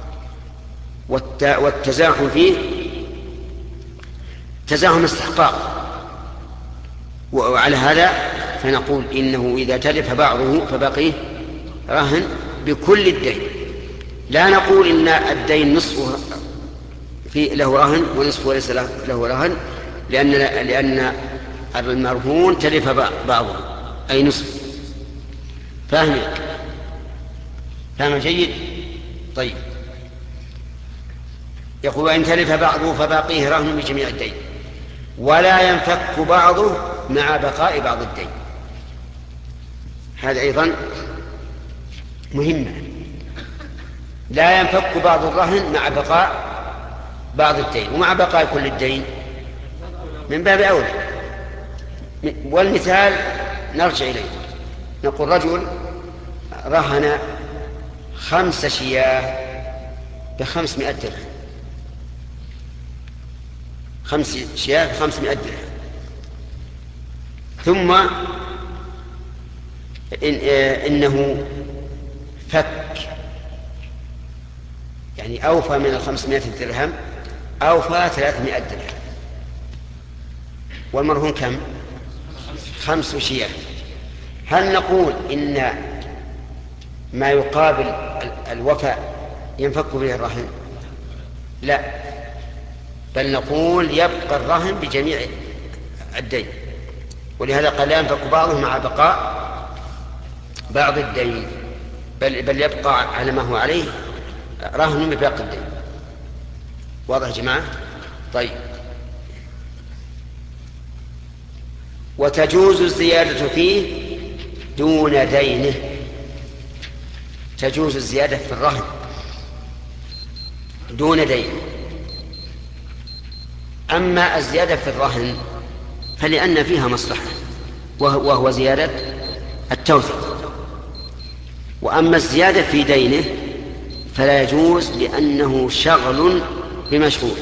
والتزاحم فيه تزاحم استحقاق، وعلى هذا فنقول إنه إذا تلف بعضه فبقيه رهن بكل الدين. لا نقول إن الدين نصفه في له رهن ونصفه ليس له رهن، لأن لأن المرهون تلف بعضه أي نصف. فاهم فاهم جيد؟ طيب، يقول وإن تلف بعضه فباقيه رهن بجميع الدين ولا ينفك بعضه مع بقاء بعض الدين. هذا أيضا مهمة، لا ينفك بعض الرهن مع بقاء بعض الدين ومع بقاء كل الدين من باب أولى. والمثال نرجع إليه، نقول رجل رهن خمس شياه بخمسمائة درهم، خمس شياه بخمسمائة درهم، ثم إن إنه فك يعني أوفى من الخمسمائة درهم، أوفى ثلاثمائة درهم، والمرهون كم؟ خمس شياه. هل نقول إن ما يقابل الوفاء ينفك به الرهن؟ لا، بل نقول يبقى الرهن بجميع الدين، ولهذا قال لا ينفك بعضه مع بقاء بعض الدين، بل, بل يبقى على ما هو عليه رهن بباقي الدين. واضح يا جماعة؟ طيب، وتجوز الزيادة فيه دون دينه. تجوز الزيادة في الرهن دون دين. أما الزيادة في الرهن فلأن فيها مصلحة وهو زيادة التوثيق، وأما الزيادة في دينه فلا يجوز لأنه شغل بمشغول،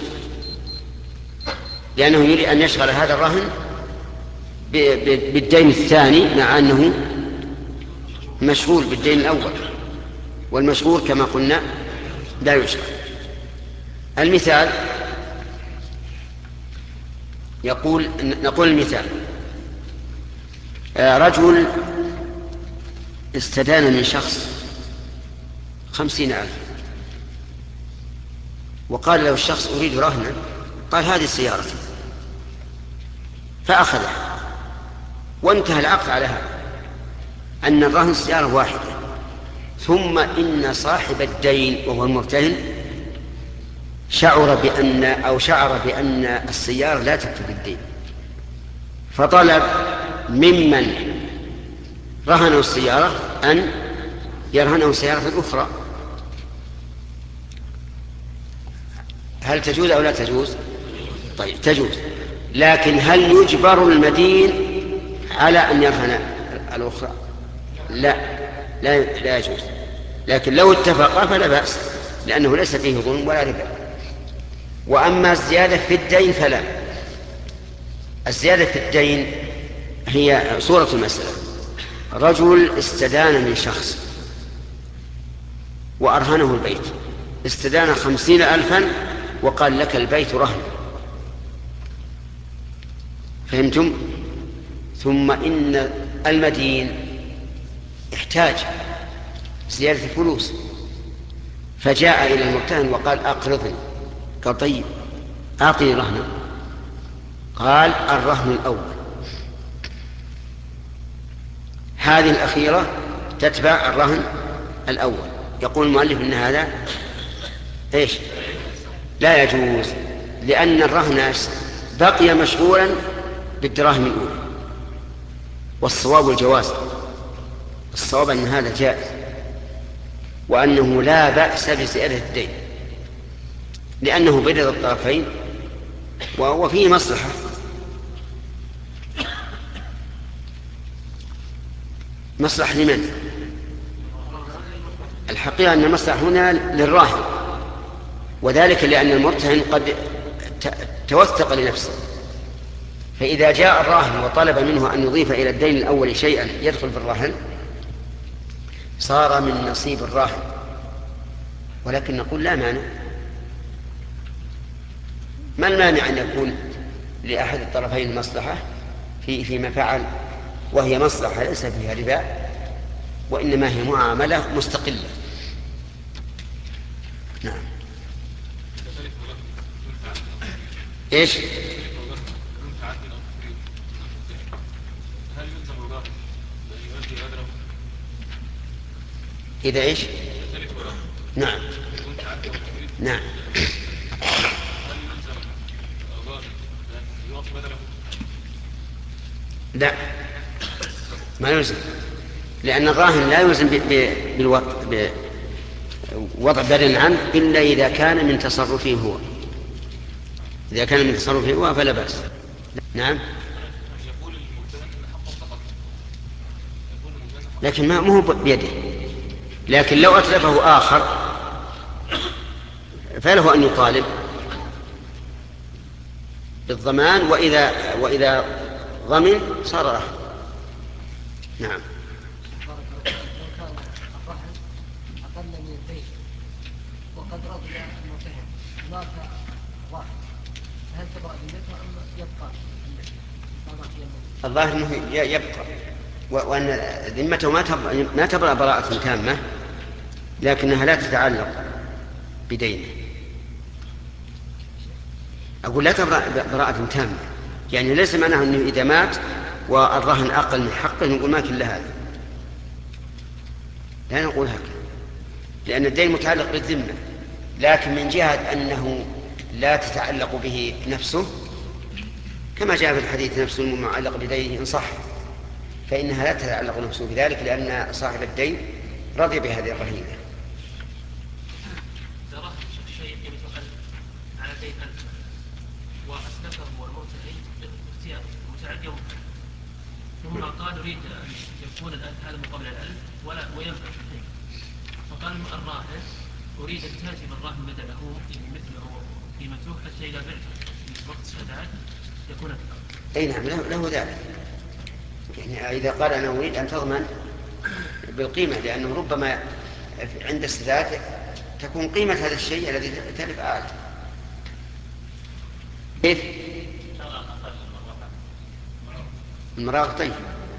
لأنه يريد أن يشغل هذا الرهن بالدين الثاني مع أنه مشغول بالدين الأول، والمشغول كما قلنا لا يشغل. المثال يقول نقول المثال رجل استدان من شخص خمسين ألف، وقال له الشخص أريد رهنا، قال هذه سيارتي، فأخذها وانتهى العقد على هذا أن الرهن سيارة واحدة. ثم إن صاحب الدين وهو المرتهن شعر بأن أو شعر بأن السيارة لا تكفي الدين، فطلب ممن رهنوا السيارة أن يرهنوا سيارة أخرى. هل تجوز أو لا تجوز؟ طيب تجوز، لكن هل يجبر المدين على أن يرهن الأخرى؟ لا لا, لا يجوز، لكن لو اتفقا فلا بأس لأنه ليس فيه ظلم ولا ربا. وأما الزيادة في الدين فلا. الزيادة في الدين هي صورة المسألة: رجل استدان من شخص وأرهنه البيت، استدان خمسين ألفا وقال لك البيت رهن، فهمتم؟ ثم إن المدين احتاج زيادة الفلوس فجاء إلى المرتهن وقال أقرضني، قال طيب أعطني رهنا، قال الرهن الأول. هذه الأخيرة تتبع الرهن الأول. يقول المؤلف إن هذا إيش؟ لا يجوز، لأن الرهن بقي مشغولا بالدراهم الأولى، والصواب الجواز. الصواب أن هذا جائز، وأنه لا بأس بزيادة الدين، لأنه برضا الطرفين وهو فيه مصلحة. مصلحة لمن؟ الحقيقة أن المصلحة هنا للراهن، وذلك لأن المرتهن قد توثق لنفسه، فإذا جاء الراهن وطلب منه أن يضيف إلى الدين الأول شيئا يدخل في الرهن صار من نصيب الراهن. ولكن نقول لا مانع. ما المانع أن يكون لأحد الطرفين مصلحة في فيما فعل، وهي مصلحة ليس فيها ربا، وإنما هي معاملة مستقلة. نعم. إيش؟ إذا إيش؟ نعم نعم. لا، ما يلزم، لأن الراهن لا يلزم بوضع بدل عنه إلا إذا كان من تصرفه هو. إذا كان من تصرفه هو فلا بأس. نعم. لكن ما هو بيده، لكن لو أتلفه آخر فله أن يطالب بالضمان، وإذا وإذا ضمن صار له. نعم. أقل من البيت وقد رضي المرتهن مات واحد، هل تبرأ ذمته أم يبقى؟ الظاهر أنه يبقى، وأن ذمته ما تبرأ براءة تامة، لكنها لا تتعلق بدينه. أقول لا تبرأ براءة تامة، يعني ليس معناه أنه إذا مات والرهن أقل من حقه نقول ما كل هذا، لا نقول هكذا، لأن الدين متعلق بالذمة. لكن من جهة أنه لا تتعلق به نفسه، كما جاء في الحديث نفسه المعلق بدينه إن صح، فإنها لا تتعلق نفسه بذلك، لأن صاحب الدين رضي بهذه الرهينة. إذا رهن شيء مثل على دين ألف وأسلفه والمرتهن باختيار متعدي ثم قال أريد أن يكون الألف هذا مقابل الألف ولا وينفع الدين، فقال الراهن أريد أن تأتي بالراهن بدله مثله قيمته حتى إذا بعته في وقت السداد يكون أكثر. أي نعم، له, له ذلك. يعني إذا قال أنا أريد أن تضمن بالقيمة، لأنه ربما عند السداد تكون قيمة هذا الشيء الذي تلف أعلى. كيف؟ المراغ. طيب.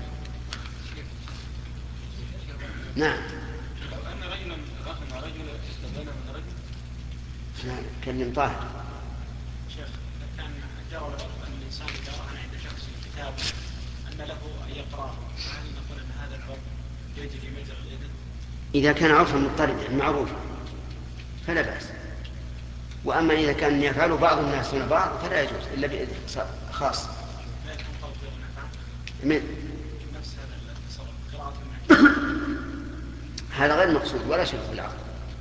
نعم. لو أن رجلا رهن رجل استدان من رجل. نعم. كلم طاهر. شيخ، إذا كان جرى أن الإنسان إذا رهن عند شخص كتاب أن له أن يقرأه، فهل نقول أن هذا العرف يجري مجرى الإذن؟ إذا كان عرفا مضطردا معروفا فلا بأس، وأما إذا كان يفعل بعض الناس دون بعض فلا يجوز إلا بإذن خاص. لا يكون فرض من نفس هذا التصرف قراءة هذا غير مقصود ولا شيء في العقل.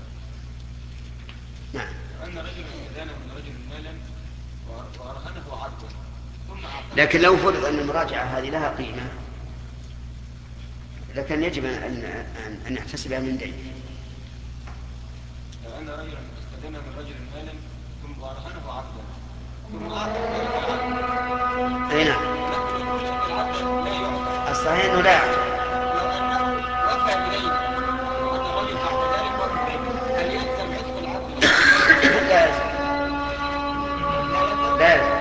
نعم. أن رجل استدان من رجل مالا ورهنه عبدا ثم أعطاه. لكن لو فرض أن المراجعة هذه لها قيمة لكن يجب أن أن نحتسبها من دين. لو أن رجلا استدان من رجل مالا ثم رهنه عبدا ثم أعطاه. أي نعم. العبد لا يعطى. الصحيح أنه لا يعطى. لو أنه وفى إليه وأن الرجل بعد ذلك وفى إليه، هل يلزم عتق العبد؟ لا يلزم. لا يلزم.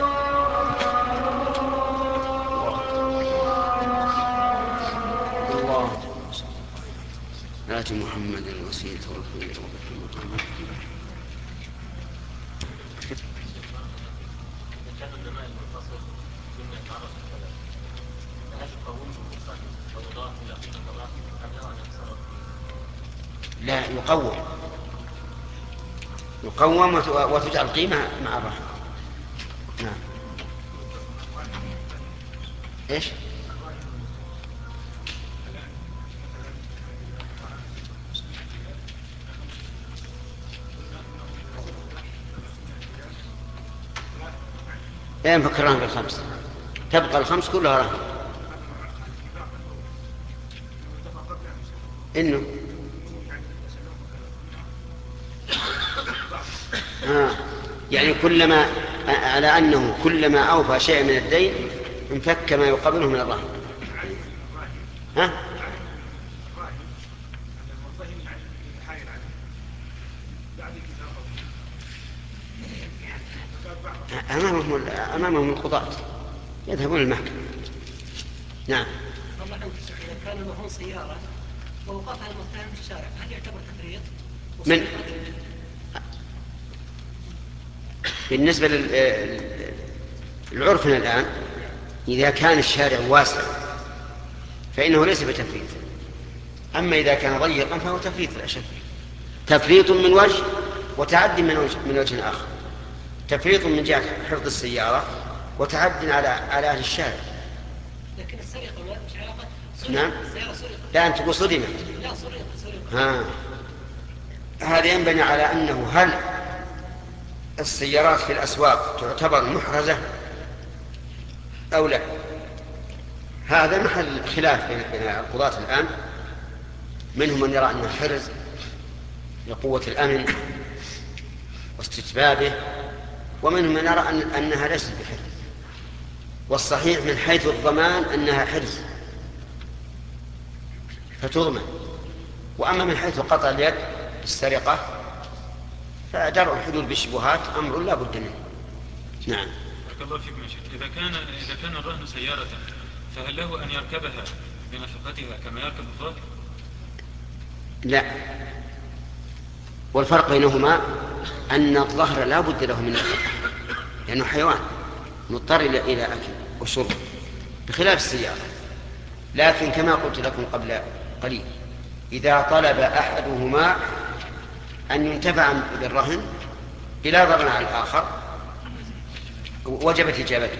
الله آت محمد الوسيلة والفضيلة وبارك كان النماء المنفصل لا، يقوم يقوم وتجعل قيمة مع الرهن. نعم. إيش؟ لا ينفك الرهن بالخمس، تبقى الخمس كلها رهن. إنه آه. يعني كلما على أنه كلما أوفى شيء من الدين انفك ما يقابله من الرهن. ها؟ أمامهم أمامهم القضاة يذهبون المحكمة. نعم. إذا كان المرهون سيارة ووقفها المتهم في الشارع هل يعتبر تفريط؟ من بالنسبة للعرفنا الآن إذا كان الشارع واسع فإنه ليس بتفريط، أما إذا كان ضيقا فهو تفريط لا شك. تفريط من وجه وتعد من وجه, من وجه آخر. تفريط من جهة حفظ السيارة وتعد على على أهل الشارع. لكن السرقة مش علاقة. نعم. السيارة سرقت. لا أنت تقول صدمت. لا سرقت سرقت. ها. هذا ينبني على أنه هل السيارات في الأسواق تعتبر محرزة أو لا. هذا محل خلاف بين القضاة الآن. منهم من يرى أنه حرز لقوة الأمن واستتبابه، ومنهم من يرى أن أنها ليست بحرز. والصحيح من حيث الضمان أنها حرز فتضمن، وأما من حيث قطع اليد السرقة فدرء الحدود بالشبهات أمر لا بد منه. نعم. بارك الله فيكم يا شيخ. إذا كان إذا كان الرهن سيارة فهل له أن يركبها بنفقتها كما يركب الظهر؟ لا، والفرق بينهما أن الظهر لا بد له من نفقة لأنه حيوان مضطر إلى أكل وشرب بخلاف السيارة. لكن كما قلت لكم قبل قليل إذا طلب أحدهما أن ينتفع بالرهن بلا ضرر على الآخر وجبت إجابته.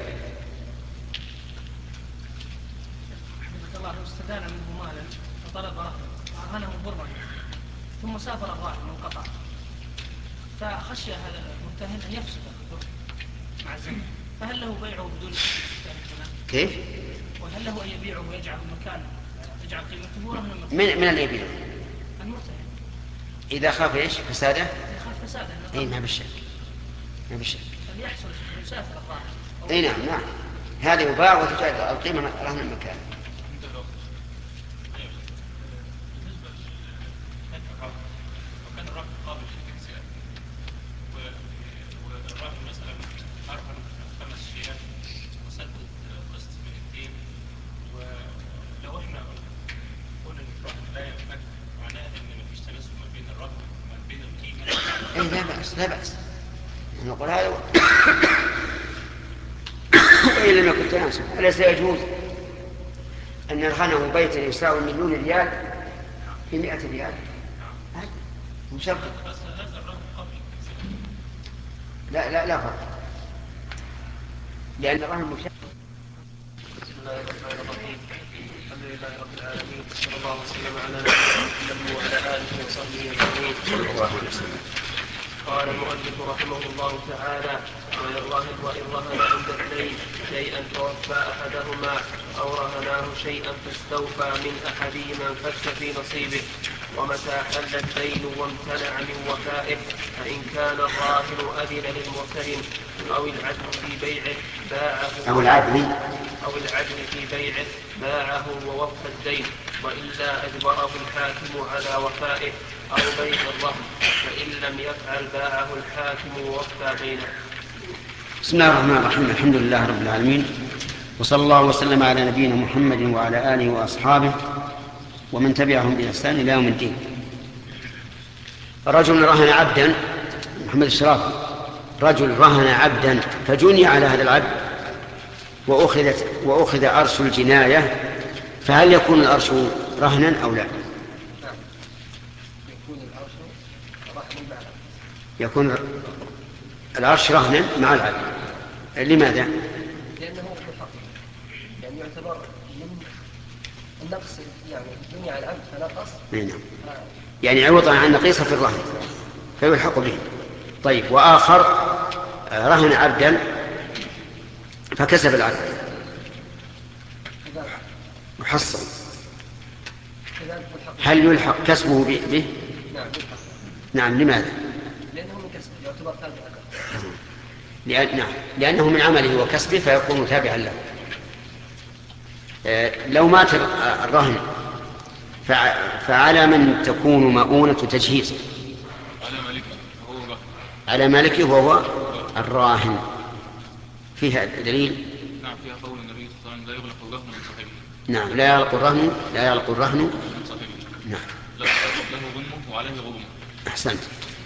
الله لو استدان منه مالا فطلب رهنه برا ثم سافر الراهن وانقطع فخشي هذا المتهم أن يفسد مع الزمن، فهل له بيعه بدون كيف؟ وهل له أن يبيعه ويجعل مكان يجعل قيمته رهنا من من اللي يبيعه؟ المرتهن. إذا خاف إيش؟ فساده؟ إذا خاف فساده. إيه ما بالشك ما بالشك. فليحصل يسافر الراهن. إيه نعم نعم. هذا يباع وتجعل القيمة رهن المكان. إيه لا بأس لا بأس نقول هذا وإن لم يكن تناسب. أليس يجوز أن نرهنه بيتا يساوي مليون ريال في مئة ريال؟ مشرط. لا لا لا فرق لأن الرهن مشرط. بسم الله الرحمن الرحيم. الحمد لله رب العالمين صلى الله وسلم على نبينا محمد وعلى آله وصحبه أجمعين. صلى الله عليه وسلم. قال المؤلف رحمه الله تعالى: وإن رهن عند الدين شيئا توفى أحدهما أو رهناه شيئا فاستوفى من أحدهما انفك في نصيبه، ومتى حل الدين وامتنع من وفائه فإن كان الراهن أذن للمرتهن أو العدل في بيعه باعه أو العدل أو العدل في بيعه باعه ووفى الدين، وإلا أجبره الحاكم على وفائه أو بيع الرهن، فإن لم يفعل باعه الحاكم ووفى بينه. بسم الله الرحمن الرحيم. الحمد لله رب العالمين، وصلى الله وسلم على نبينا محمد وعلى آله وأصحابه ومن تبعهم بإحسان إلى يوم الدين. رجل رهن عبدا، محمد الشرافي، رجل رهن عبدا فجني على هذا العبد وأخذت وأخذ أرش الجناية، فهل يكون الأرش رهنا أو لا؟ يكون يكون العرش رهنا مع العبد. لماذا؟ لأنه محقق، يعني يعتبر من النقص، يعني بني على العبد فنقص. نعم. يعني عوضا عن نقيصة في الرهن فيلحق به. طيب، وآخر رهن عبدا فكسب العبد محصل، هل يلحق كسبه به؟ نعم. نعم. لماذا؟ لأنه من كسبه يعتبر تابعا له. لأن... نعم، لأنه من عمله وكسبه فيكون تابعا له. آه لو مات الرهن فع... فعلى من تكون مؤونة تجهيز؟ على مالكه وهو الراهن. على مالكه وهو الراهن. فيها دليل؟ نعم، فيها قول النبي صلى الله عليه وسلم: لا يغلق الرهن من صاحبه. نعم، لا يغلق الرهن لا يغلق الرهن من صاحبه. نعم. له غنمه وعليه غرمه. أحسنت.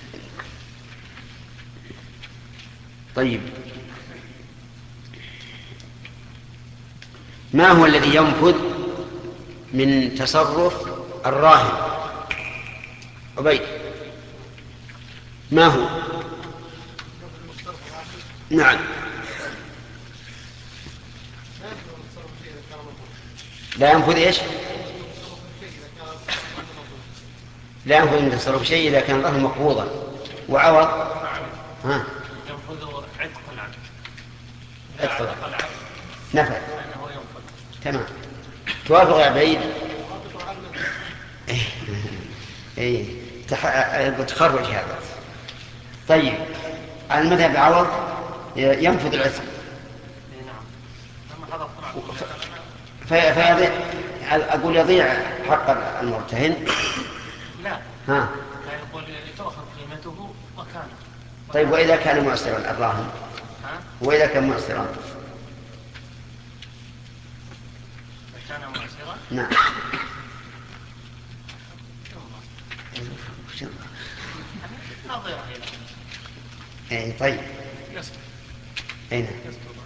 طيب، ما هو الذي ينفذ من تصرف الراهن؟ عبيد، ما هو؟ نعم. لا ينفذ ايش؟ لا ينفذ من تصرف شيء إذا كان الرهن مقبوضا وعوض. ها؟ ينفذ عتق العبد. عتق العبد نفذ. لأنه ينفذ. تمام. توافق يا بعيد؟ ايه بتخرج هذا. طيب، على المذهب العوض ينفذ العتق. فيضيع، أقول يضيع حق المرتهن. لا. ها. لا، يقول تؤخذ قيمته وكانت. طيب، وإذا كان معسرا الراهن؟ ها؟ وإذا كان معسرا؟ كان معسرا؟ نعم. نظيره إلى. اي طيب. اي نعم.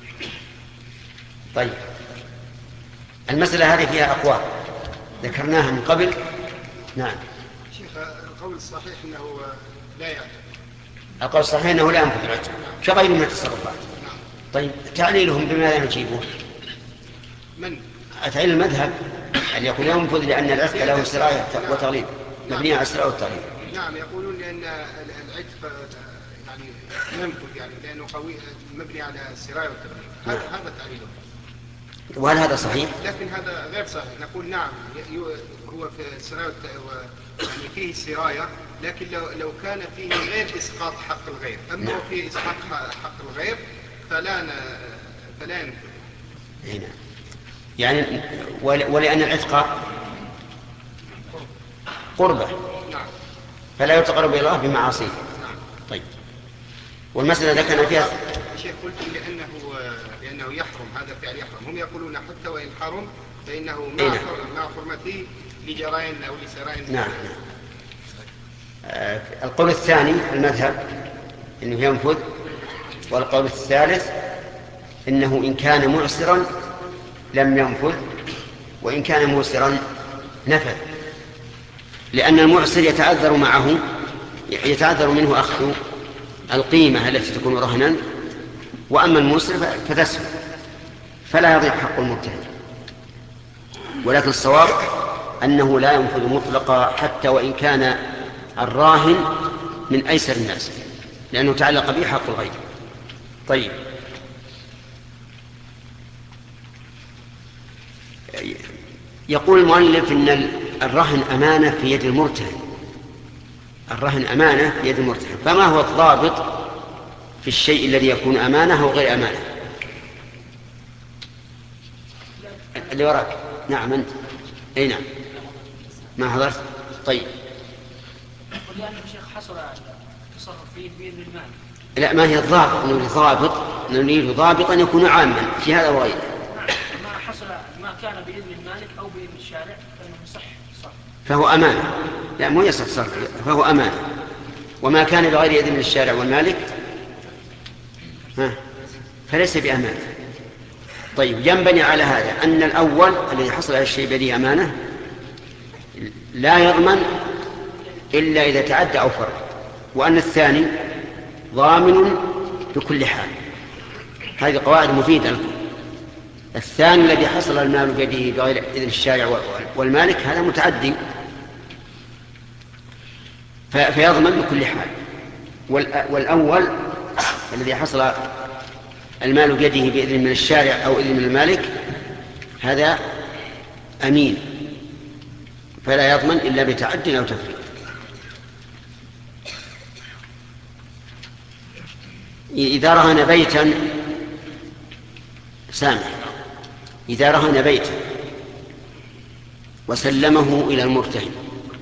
طيب، المسألة هذه فيها أقوال ذكرناها من قبل. نعم. شيخ، القول الصحيح أنه لا يعتق. القول الصحيح أنه لا ينفذ العتق كغير من التصرفات. نعم. طيب، تعليلهم بماذا نجيبه؟ من؟ تعليل المذهب أن يقول ينفذ لأن العتق له سراية وتغليب، مبنية على السراية والتغليب. نعم، يقولون لأن العتق يعني ينفذ، يعني لأنه قوي مبني على السراية والتغليب. هذا هذا تعليله. وهل هذا صحيح؟ لكن هذا غير صحيح. نقول نعم، هو في السراية يعني فيه سراية، لكن لو لو كان فيه غير إسقاط حق الغير، أما نعم. فيه إسقاط حق الغير فلا فلا ينفذ. هنا يعني ولأن العتق قربة، نعم. فلا يتقرب إلى الله بمعاصيه. نعم. طيب، والمسألة ذكرنا فيها. شيخ، قلت لأنه لأنه يحرم، هذا فعل يحرم. هم يقولون حتى وإن حرم فإنه مع نعم. مع حرمته لجرائم أو لسرائم. نعم. آه القول الثاني المذهب أنه ينفذ، والقول الثالث أنه إن كان معسرا لم ينفذ، وإن كان موسرا نفذ، لأن المعسر يتعذر معه يتعذر منه أخذ القيمة التي تكون رهنا، وأما الموسر فتسهل فلا يضيع حق المرتهن. ولكن الصواب أنه لا ينفذ مطلقا حتى وإن كان الراهن من أيسر الناس، لأنه تعلق به حق الغير. طيب، يقول المؤلف إن الرهن أمانة في يد المرتهن. الرهن أمانة في يد المرتهن، فما هو الضابط في الشيء الذي يكون أمانة أو غير أمانة؟ اللي وراك. نعم أنت. أي نعم، ما حضرت. طيب، ولأن الشيخ حصل التصرف فيه بإذن المال. لا، ما هي الضابط؟ نريد ضابط، نريد ضابطا يكون عاما في هذا وغيره. ما حصل ما كان بإذن المالك أو بإذن الشارع فإنه صح صح. فهو أمانة. لا، مو يصح صرف، فهو أمانة. وما كان بغير إذن الشارع والمالك ها فليس بأمانة. طيب، ينبني على هذا أن الأول الذي حصل على الشيء بيده أمانة لا يضمن إلا إذا تعدى أو فرق، وأن الثاني ضامن بكل حال. هذه قواعد مفيدة لكم. الثاني الذي حصل المال بيده بغير إذن الشارع والمالك هذا متعدي فيضمن بكل حال. والأول الذي حصل المال بيده بإذن من الشارع أو إذن من المالك هذا أمين فلا يضمن إلا بتعد أو تفريط. إذا رهن بيتا سامح إذا رهن بيتا وسلمه إلى المرتهن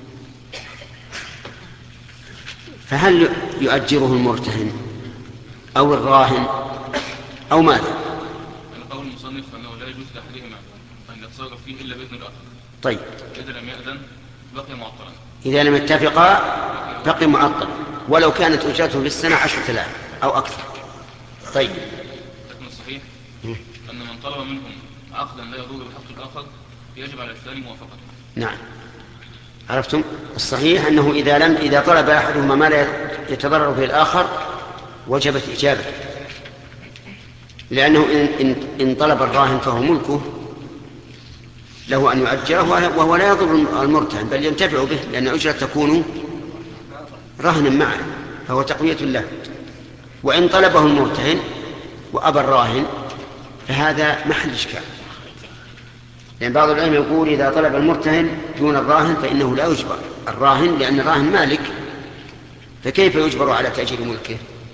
فهل يؤجره المرتهن أو الراهن أو ماذا؟ قول المصنف أنه لا يجوز لأحدهما أن يتصرف فيه إلا بإذن الآخر. طيب إذا لم يأذن بقي معطلا. إذا لم يتفقا بقي معطلا ولو كانت أجرته في السنة عشرة آلاف أو أكثر. طيب لكن الصحيح أن من طلب منهم عقدا لا يضر بحق الآخر يجب على الثاني موافقته. نعم عرفتم. الصحيح أنه إذا لم إذا طلب أحدهما ما لا يتضرر به الآخر وجبت إجابته لأنه إن, إن طلب الراهن فهو ملكه له أن يؤجره وهو لا يضر المرتهن بل ينتفع به لأن أجرة تكون رهنا معه فهو تقوية له. وإن طلبه المرتهن وأبى الراهن فهذا محل إشكال لأن بعض العلم يقول إذا طلب المرتهن دون الراهن فإنه لا يجبر الراهن لأن الراهن مالك فكيف يجبر على تأجير ملكه.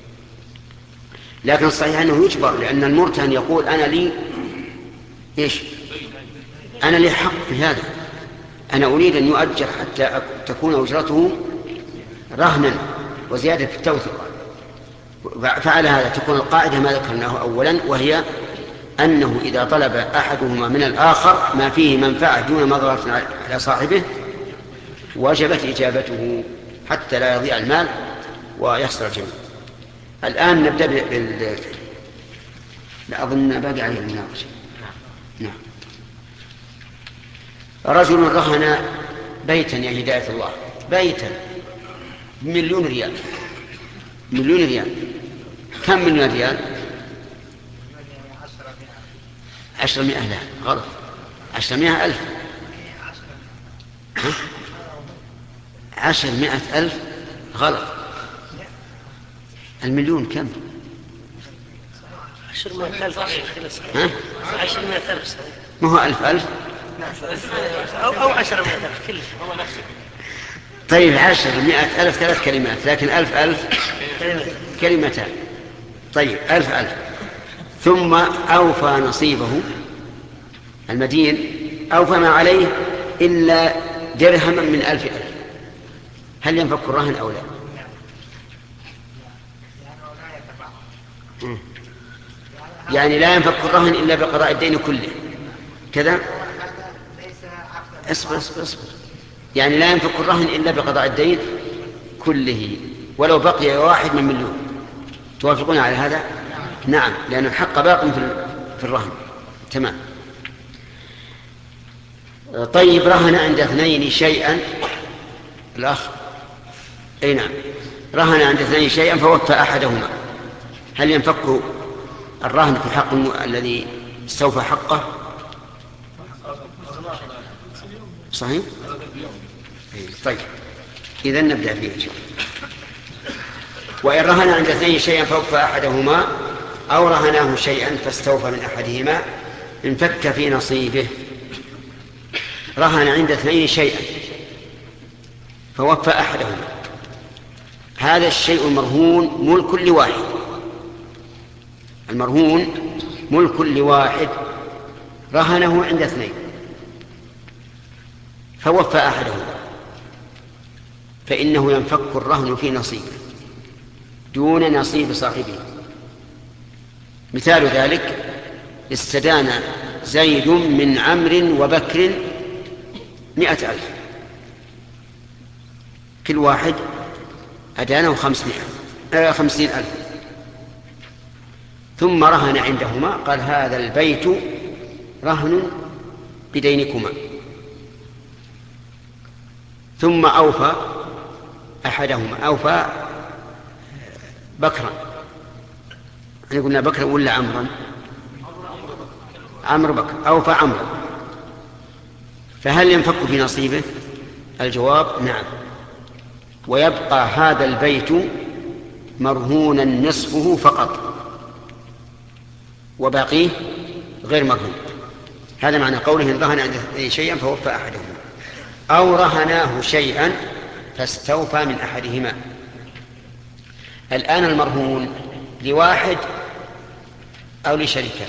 لكن الصحيح أنه يجبر لأن المرتهن يقول أنا لي إيش أنا لي حق في هذا أنا أريد أن يؤجر حتى تكون أجرته رهنا وزيادة في التوثيق. فعلى هذا تكون القاعدة ما ذكرناه أولا وهي أنه إذا طلب أحدهما من الآخر ما فيه منفعة دون مضرة على صاحبه وجبت إجابته حتى لا يضيع المال ويخسر الجميع. الآن نبدأ بال لا أظن باقي عليه المناقشة. نعم. رجل رهن بيتا يا هداية الله بيتا مليون ريال مليون ريال كم مليون ريال؟ عشرمائة لا غلط عشرمائة ألف عشرمائة ألف غلط. المليون كم؟ عشرمائة ألف ها؟ عشرمائة ألف ما هو ألف ألف أو أو عشرمائة ألف كله هو نفسه. طيب عشرمائة ألف ثلاث كلمات لكن ألف ألف كلمتان. طيب ألف ألف ثم أوفى نصيبه المدين أوفى ما عليه إلا درهما من ألف ألف هل ينفك الرهن أو لا؟ يعني لا ينفك الرهن إلا بقضاء الدين كله كذا. اصبر اصبر اصبر يعني لا ينفك الرهن إلا بقضاء الدين كله ولو بقي واحد من مليون. توافقون على هذا؟ نعم لأن الحق باق في الرهن. تمام. طيب رهن عند اثنين شيئا الأخ أي نعم رهن عند اثنين شيئا فوفى أحدهما هل ينفك الرهن في حق الم... الذي استوفى حقه؟ صحيح؟ طيب إذن نبدأ فيه. وإن رهن عند اثنين شيئا فوفى أحدهما أو رهناه شيئا فاستوفى من أحدهما انفك في نصيبه. رهن عند اثنين شيئا فوفى أحدهما هذا الشيء المرهون ملك لواحد المرهون ملك لواحد رهنه عند اثنين فوفى أحدهما فإنه ينفك الرهن في نصيبه دون نصيب صاحبه. مثال ذلك استدان زيد من عمرو وبكر مئة ألف كل واحد أدانه خمسمائة آه خمسين ألف ثم رهن عندهما قال هذا البيت رهن بدينكما ثم أوفى أحدهما أوفى بكرا، احنا قلنا بكرا ولا عمرا؟ عمرو بكر، أوفى عمرو، فهل ينفك في نصيبه؟ الجواب نعم، ويبقى هذا البيت مرهونا نصفه فقط وباقيه غير مرهون. هذا معنى قوله إن رهن عنده شيئا فوفى أحدهما، أو رهناه شيئا فاستوفى من أحدهما. الآن المرهون لواحد أو لشركة؟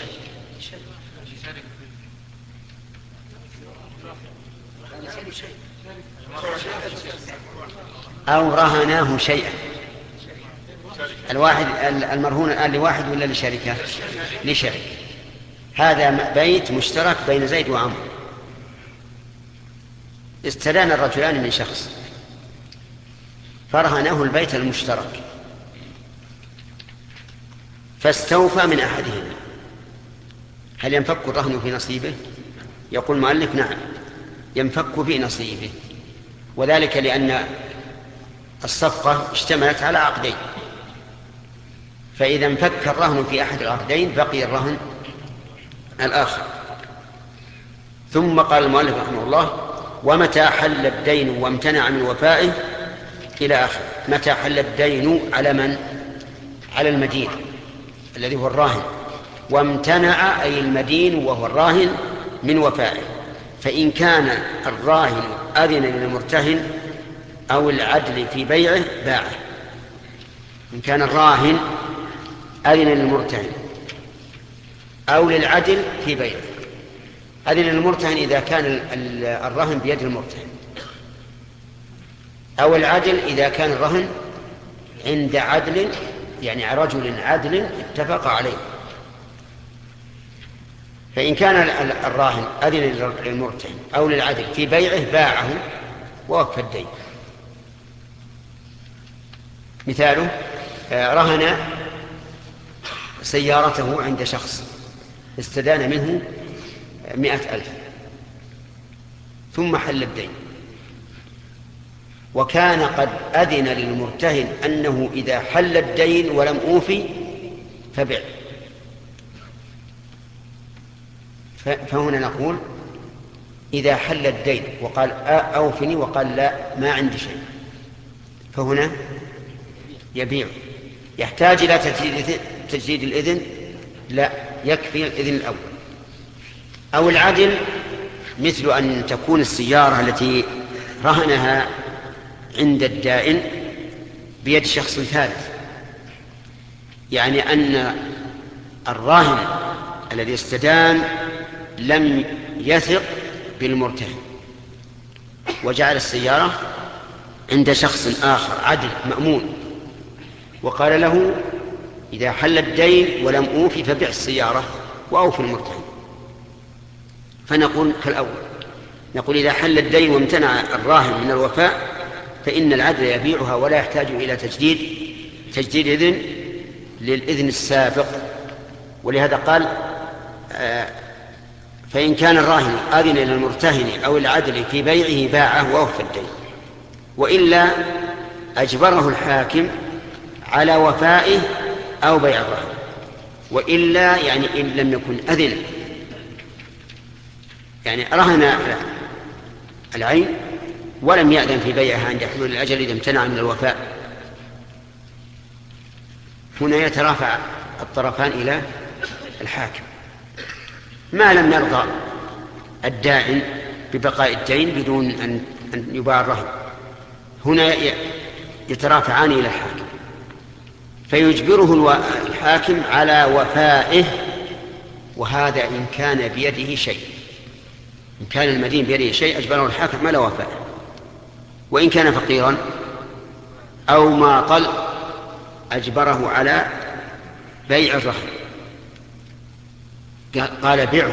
أو رهناه شيئا. الواحد المرهون الآن لواحد ولا لشركة؟ لشركة. هذا بيت مشترك بين زيد وعمرو، استدان الرجلان من شخص فرهناه البيت المشترك فاستوفى من أحدهما، هل ينفك الرهن في نصيبه؟ يقول المؤلف نعم ينفك في نصيبه، وذلك لأن الصفقة اشتملت على عقدين، فإذا انفك الرهن في أحد العقدين بقي الرهن الآخر. ثم قال المؤلف رحمه الله ومتى حل الدين وامتنع من وفائه إلى آخر. متى حل الدين على من؟ على المدين الذي هو الراهن، وامتنع أي المدين وهو الراهن من وفائه، فإن كان الراهن أذن للمرتهن أو العدل في بيعه باعه. إن كان الراهن أذن للمرتهن أو للعدل في بيعه. أذن للمرتهن إذا كان الرهن بيد المرتهن، أو العدل إذا كان الرهن عند عدل، يعني رجل عدل اتفق عليه. فإن كان الراهن أذن للمرتهن أو للعدل في بيعه باعه ووفى الدين. مثاله رهن سيارته عند شخص استدان منه مئة ألف ثم حل الدين، وكان قد أذن للمرتهن أنه إذا حل الدين ولم أوفي فبع، فهنا نقول إذا حل الدين وقال أوفني وقال لا ما عندي شيء، فهنا يبيع. يحتاج إلى تجديد الإذن؟ لا، يكفي الإذن الأول. أو العدل مثل أن تكون السيارة التي رهنها عند الدائن بيد شخص ثالث، يعني أن الراهن الذي استدان لم يثق بالمرتهن وجعل السيارة عند شخص آخر عدل مأمون، وقال له إذا حل الدين ولم أوفي فبع السيارة وأوفي المرتهن. فنقول كالأول، نقول إذا حل الدين وامتنع الراهن من الوفاء فإن العدل يبيعها ولا يحتاج إلى تجديد تجديد إذن للإذن السابق. ولهذا قال آه فإن كان الراهن آذن للمرتهن أو العدل في بيعه باعه ووفى الدين، وإلا أجبره الحاكم على وفائه أو بيع الرهن. وإلا يعني إن لم يكن أذن، يعني رهن العين ولم يأذن في بيعها عند حلول الأجل إذا امتنع من الوفاء، هنا يترافع الطرفان إلى الحاكم. ما لم يرضى الدائن ببقاء الدين بدون أن يباع الرهن، هنا يترافعان إلى الحاكم، فيجبره الحاكم على وفائه. وهذا إن كان بيده شيء، إن كان المدين بيده شيء أجبره الحاكم على وفائه. وإن كان فقيرا أو ماطل أجبره على بيع الرهن، قال بيعه،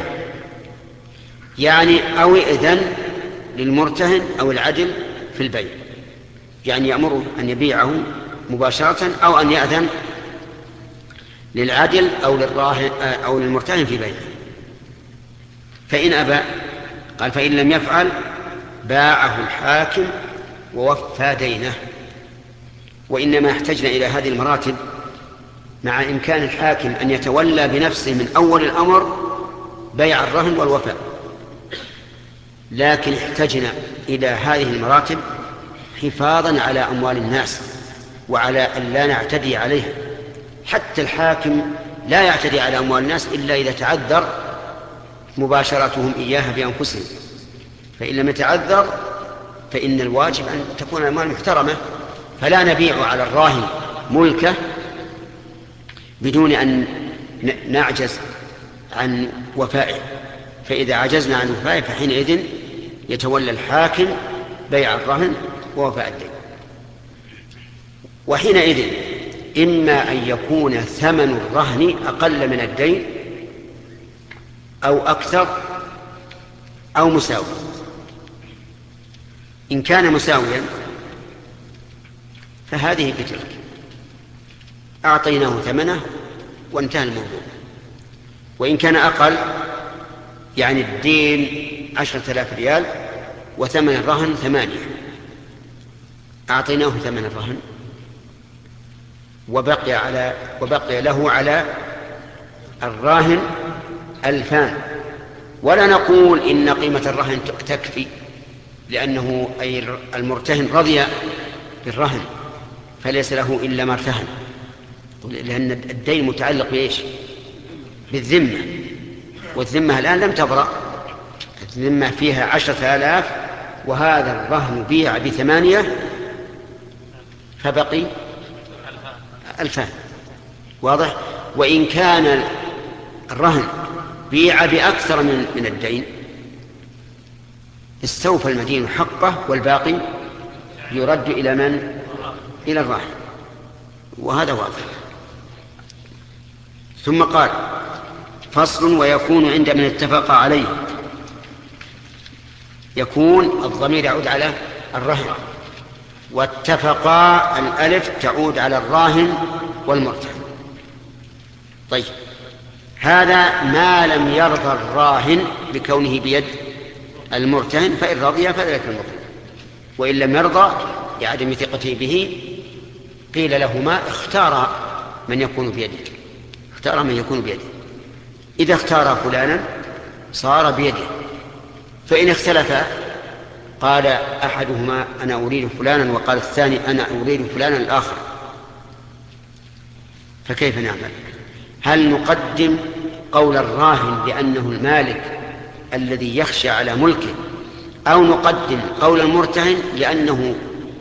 يعني أو إذن للمرتهن أو العدل في البيع، يعني يأمره أن يبيعه مباشرة أو أن يأذن للعدل أو للراهن أو للمرتهن في بيعه. فإن أبى قال فإن لم يفعل باعه الحاكم ووفى دينه. وإنما احتجنا إلى هذه المراتب مع إمكان الحاكم أن يتولى بنفسه من أول الأمر بيع الرهن والوفاء، لكن احتجنا إلى هذه المراتب حفاظا على أموال الناس وعلى أن لا نعتدي عليها. حتى الحاكم لا يعتدي على أموال الناس إلا إذا تعذر مباشرتهم إياها بأنفسهم، فإن لم يتعذر فإن الواجب أن تكون الأموال محترمة، فلا نبيع على الراهن ملكه بدون أن نعجز عن وفائه، فإذا عجزنا عن وفائه فحينئذ يتولى الحاكم بيع الرهن ووفاء الدين. وحينئذ إما أن يكون ثمن الرهن أقل من الدين أو أكثر أو مساوي. إن كان مساويا فهذه بتلك، أعطيناه ثمنه وانتهى الموضوع. وإن كان أقل، يعني الدين عشرة آلاف ريال وثمن الرهن ثمانية، أعطيناه ثمن الرهن وبقي, على وبقي له على الراهن ألفان، ولا نقول إن قيمة الرهن تكفي، لأنه أي المرتهن رضي بالرهن فليس له إلا ما ارتهن، لأن الدين متعلق بإيش؟ بالذمة، والذمة الآن لم تبرأ، الذمة فيها عشرة آلاف وهذا الرهن بيع بثمانية فبقي ألفان. واضح؟ وإن كان الرهن بيع بأكثر من, من الدين استوفى المدين حقه والباقي يرد إلى من؟ إلى الراهن، وهذا واضح. ثم قال فصل ويكون عند من اتفق عليه. يكون الضمير يعود على الرهن، واتفقا الألف تعود على الراهن والمرتهن. طيب، هذا ما لم يرضى الراهن بكونه بيد المرتهن، فإن رضي فذلك المرتهن، وإن لم يرضى لعدم ثقته به قيل لهما اختار من يكون بيده، اختار من يكون بيده. إذا اختار فلانا صار بيده، فإن اختلفا قال أحدهما أنا أريد فلانا وقال الثاني أنا أريد فلانا الآخر، فكيف نعمل؟ هل نقدم قول الراهن بأنه المالك الذي يخشى على ملكه، أو نقدم قول المرتهن لأنه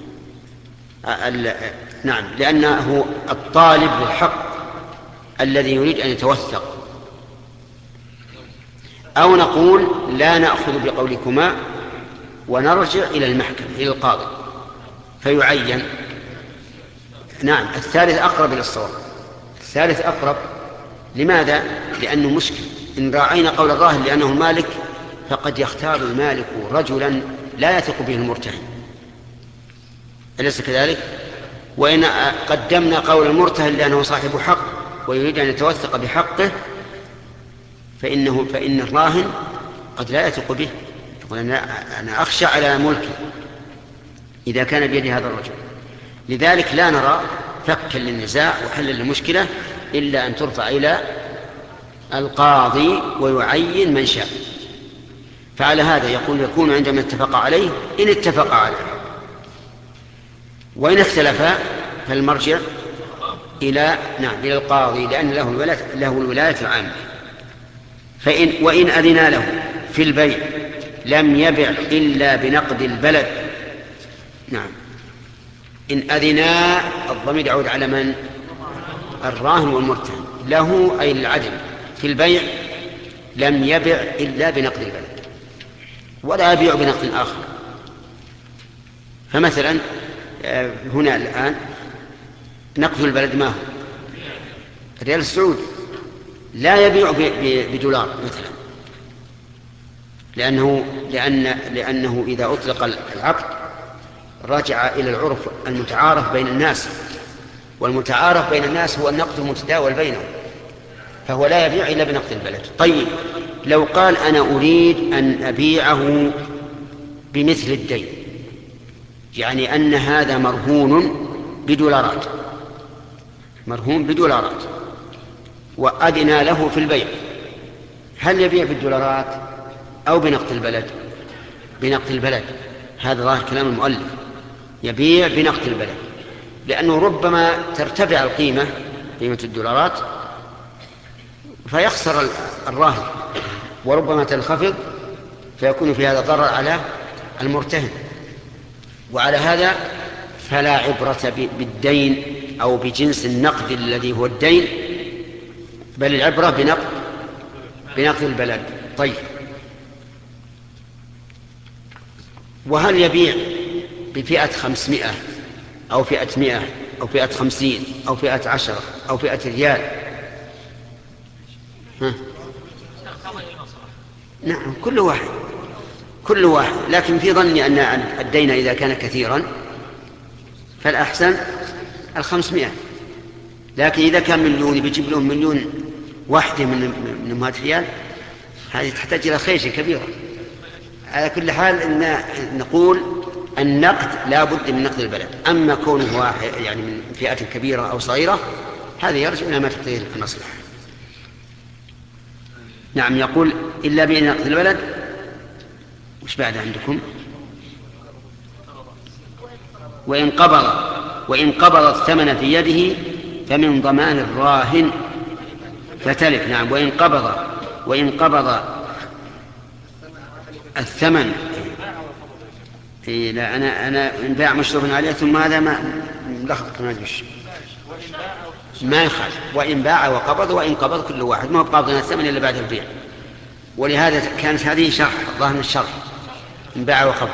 نعم لأنه الطالب للحق الذي يريد أن يتوثق، أو نقول لا نأخذ بقولكما ونرجع إلى المحكمة إلى القاضي فيعين؟ نعم، الثالث أقرب إلى الصواب، الثالث أقرب. لماذا؟ لأنه مشكل. إن راعينا قول الراهن لأنه المالك فقد يختار المالك رجلا لا يثق به المرتهن، أليس كذلك؟ وإن قدمنا قول المرتهن لأنه صاحب حق ويريد أن يتوثق بحقه فإنه فإن الراهن قد لا يثق به، يقول أنا أخشى على ملكي إذا كان بيد هذا الرجل. لذلك لا نرى فكا للنزاع وحلا للمشكلة إلا أن ترفع إلى القاضي ويعين من شاء. فعلى هذا يقول يكون عندما اتفق عليه إن اتفق عليه، وإن اختلفا فالمرجع إلى نعم إلى القاضي لأن له الولاية, له الولاية العامة. فإن وإن أذنا له في البيع لم يبع إلا بنقد البلد. نعم، إن أذنا الضمير يعود على من؟ الراهن والمرتهن. له أي العدل في البيع لم يبع إلا بنقد البلد ولا يبيع بنقد آخر. فمثلا هنا الآن نقد البلد ما هو؟ الريال السعودي، لا يبيع بدولار مثلا، لأنه, لأن لأنه إذا أطلق العقد رجع إلى العرف المتعارف بين الناس، والمتعارف بين الناس هو النقد المتداول بينهم، فهو لا يبيع إلا بنقد البلد. طيب، لو قال أنا أريد أن أبيعه بمثل الدين، يعني أن هذا مرهون بدولارات، مرهون بدولارات وأدنى له في البيع، هل يبيع بالدولارات أو بنقد البلد؟ بنقد البلد. هذا ظاهر كلام المؤلف، يبيع بنقد البلد، لأنه ربما ترتفع القيمة، قيمة الدولارات، فيخسر الراهن، وربما تنخفض فيكون في هذا ضرر على المرتهن. وعلى هذا فلا عبرة بالدين أو بجنس النقد الذي هو الدين، بل العبرة بنقد بنقد البلد. طيب، وهل يبيع بفئة خمسمائة أو فئة مئة أو فئة خمسين أو فئة عشرة أو فئة ريال؟ ها؟ نعم، كل واحد كل واحد لكن في ظني أن الدين إذا كان كثيرا فالأحسن الخمسمائة، لكن إذا كان مليون بيجيب لهم مليون واحدة من أمهات ريال، هذه تحتاج إلى خيشة كبيرة. على كل حال إن نقول النقد لا بد من نقد البلد، أما كونه واحد يعني من فئة كبيرة أو صغيرة هذا يرجع إلى ما تقتضيه المصلحة. نعم، يقول إلا بنقد البلد. وش بعد عندكم؟ وإن قبض وإن قبض الثمن في يده فمن ضمان الراهن فتلف. نعم، وإن قبض وإن قبض الثمن. إيه لا، أنا أنا إن باع مشروب عليه ثم هذا ما لخبط ما أدري ما يخالف. وإن باع وقبض وإن قبض كل واحد، ما هو قابضنا الثمن إلا بعد البيع. ولهذا كانت هذه شرح ظاهر الشرح، إن باع وقبض.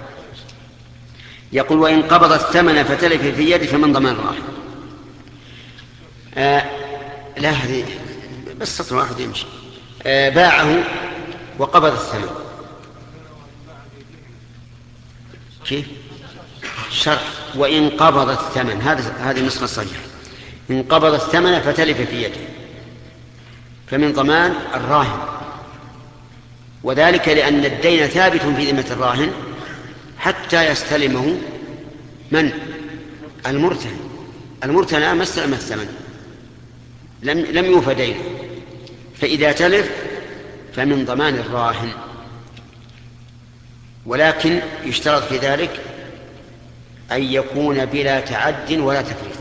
يقول وإن قبض الثمن فتلف في يده فمن ضمان الراهن. آه لا، هذه بس سطر واحد يمشي. آه باعه وقبض الثمن. كيف؟ شرح وإن قبض الثمن، هذا هذه النسخة الصحيحة. إن قبض الثمن فتلف في يده فمن ضمان الراهن، وذلك لأن الدين ثابت في ذمة الراهن حتى يستلمه من؟ المرتهن. المرتهن ما استلم الثمن، لم لم يوفى دينه، فإذا تلف فمن ضمان الراهن. ولكن يشترط في ذلك أن يكون بلا تعد ولا تفريط،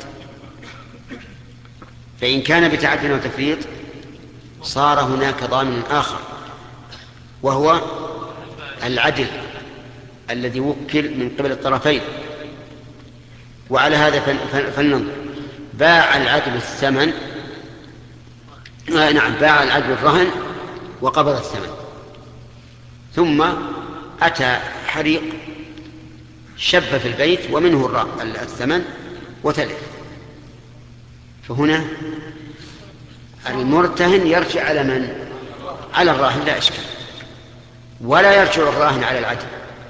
فإن كان بتعد وتفريط صار هناك ضامن آخر، وهو العدل الذي وكل من قبل الطرفين. وعلى هذا فلننظر. باع العدل الثمن آه نعم باع العدل الرهن وقبض الثمن، ثم أتى حريق شب في البيت ومنه الثمن وتلف، فهنا المرتهن يرجع على من؟ على الراهن لا إشكال، ولا يرجع الراهن على العدل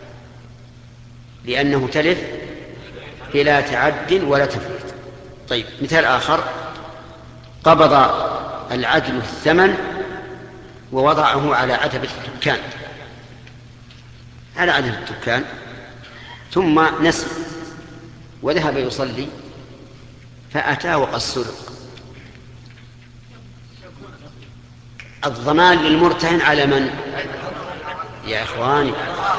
لأنه تلف بلا تعد ولا تفريط. طيب، مثال آخر: قبض العدل الثمن ووضعه على عتبة الدكان على عتبة الدكان ثم نسي وذهب يصلي فأتى وقد سرق. الضمان للمرتهن على من؟ يا إخواني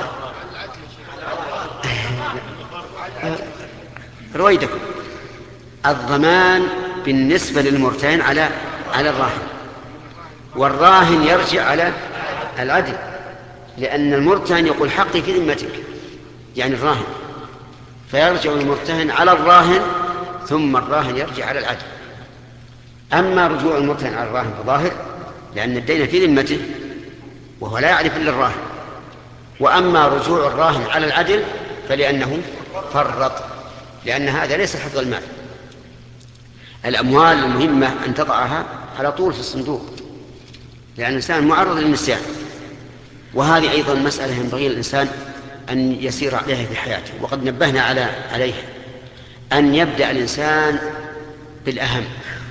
رويدكم، الضمان بالنسبة للمرتهن على على الراهن، والراهن يرجع على العدل، لأن المرتهن يقول حقي في ذمتك يعني الراهن، فيرجع المرتهن على الراهن ثم الراهن يرجع على العدل. أما رجوع المرتهن على الراهن فظاهر لأن الدين في ذمته وهو لا يعرف إلا الراهن، وأما رجوع الراهن على العدل فلأنه فرط، لأن هذا ليس حفظ المال. الأموال المهمة أن تضعها على طول في الصندوق، لأن الإنسان معرض للنسيان، وهذه أيضا مسألة ينبغي للإنسان أن يسير عليها في حياته، وقد نبهنا على عليه أن يبدأ الإنسان بالأهم،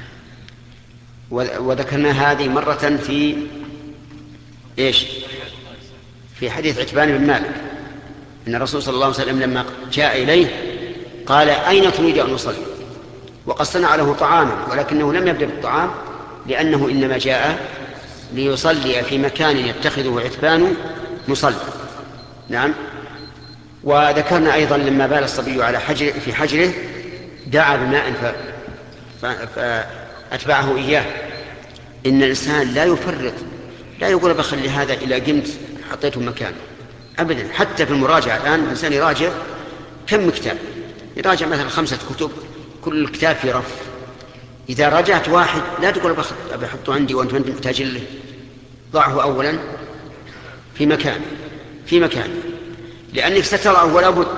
وذكرنا هذه مرة في إيش؟ في حديث عتبان بن مالك أن الرسول صلى الله عليه وسلم لما جاء إليه قال: أين تريد أن أصلي؟ وقد صنع له طعاما، ولكنه لم يبدأ بالطعام لأنه إنما جاء ليصلي في مكان يتخذه عتبان مصلى. نعم. وذكرنا أيضا لما بال الصبي على حجر في حجره دعا بماء ف... ف... فأتبعه إياه. إن الإنسان لا يفرط، لا يقول بخلي هذا إلى قمت حطيته مكانه أبدا. حتى في المراجعة الآن الإنسان يراجع كم كتاب، يراجع مثلا خمسة كتب كل كتاب في رف. إذا راجعت واحد لا تقول بحطه عندي وأنت أنت محتاج له، ضعه أولا في مكان في مكان لأنك ستراه ولا بد.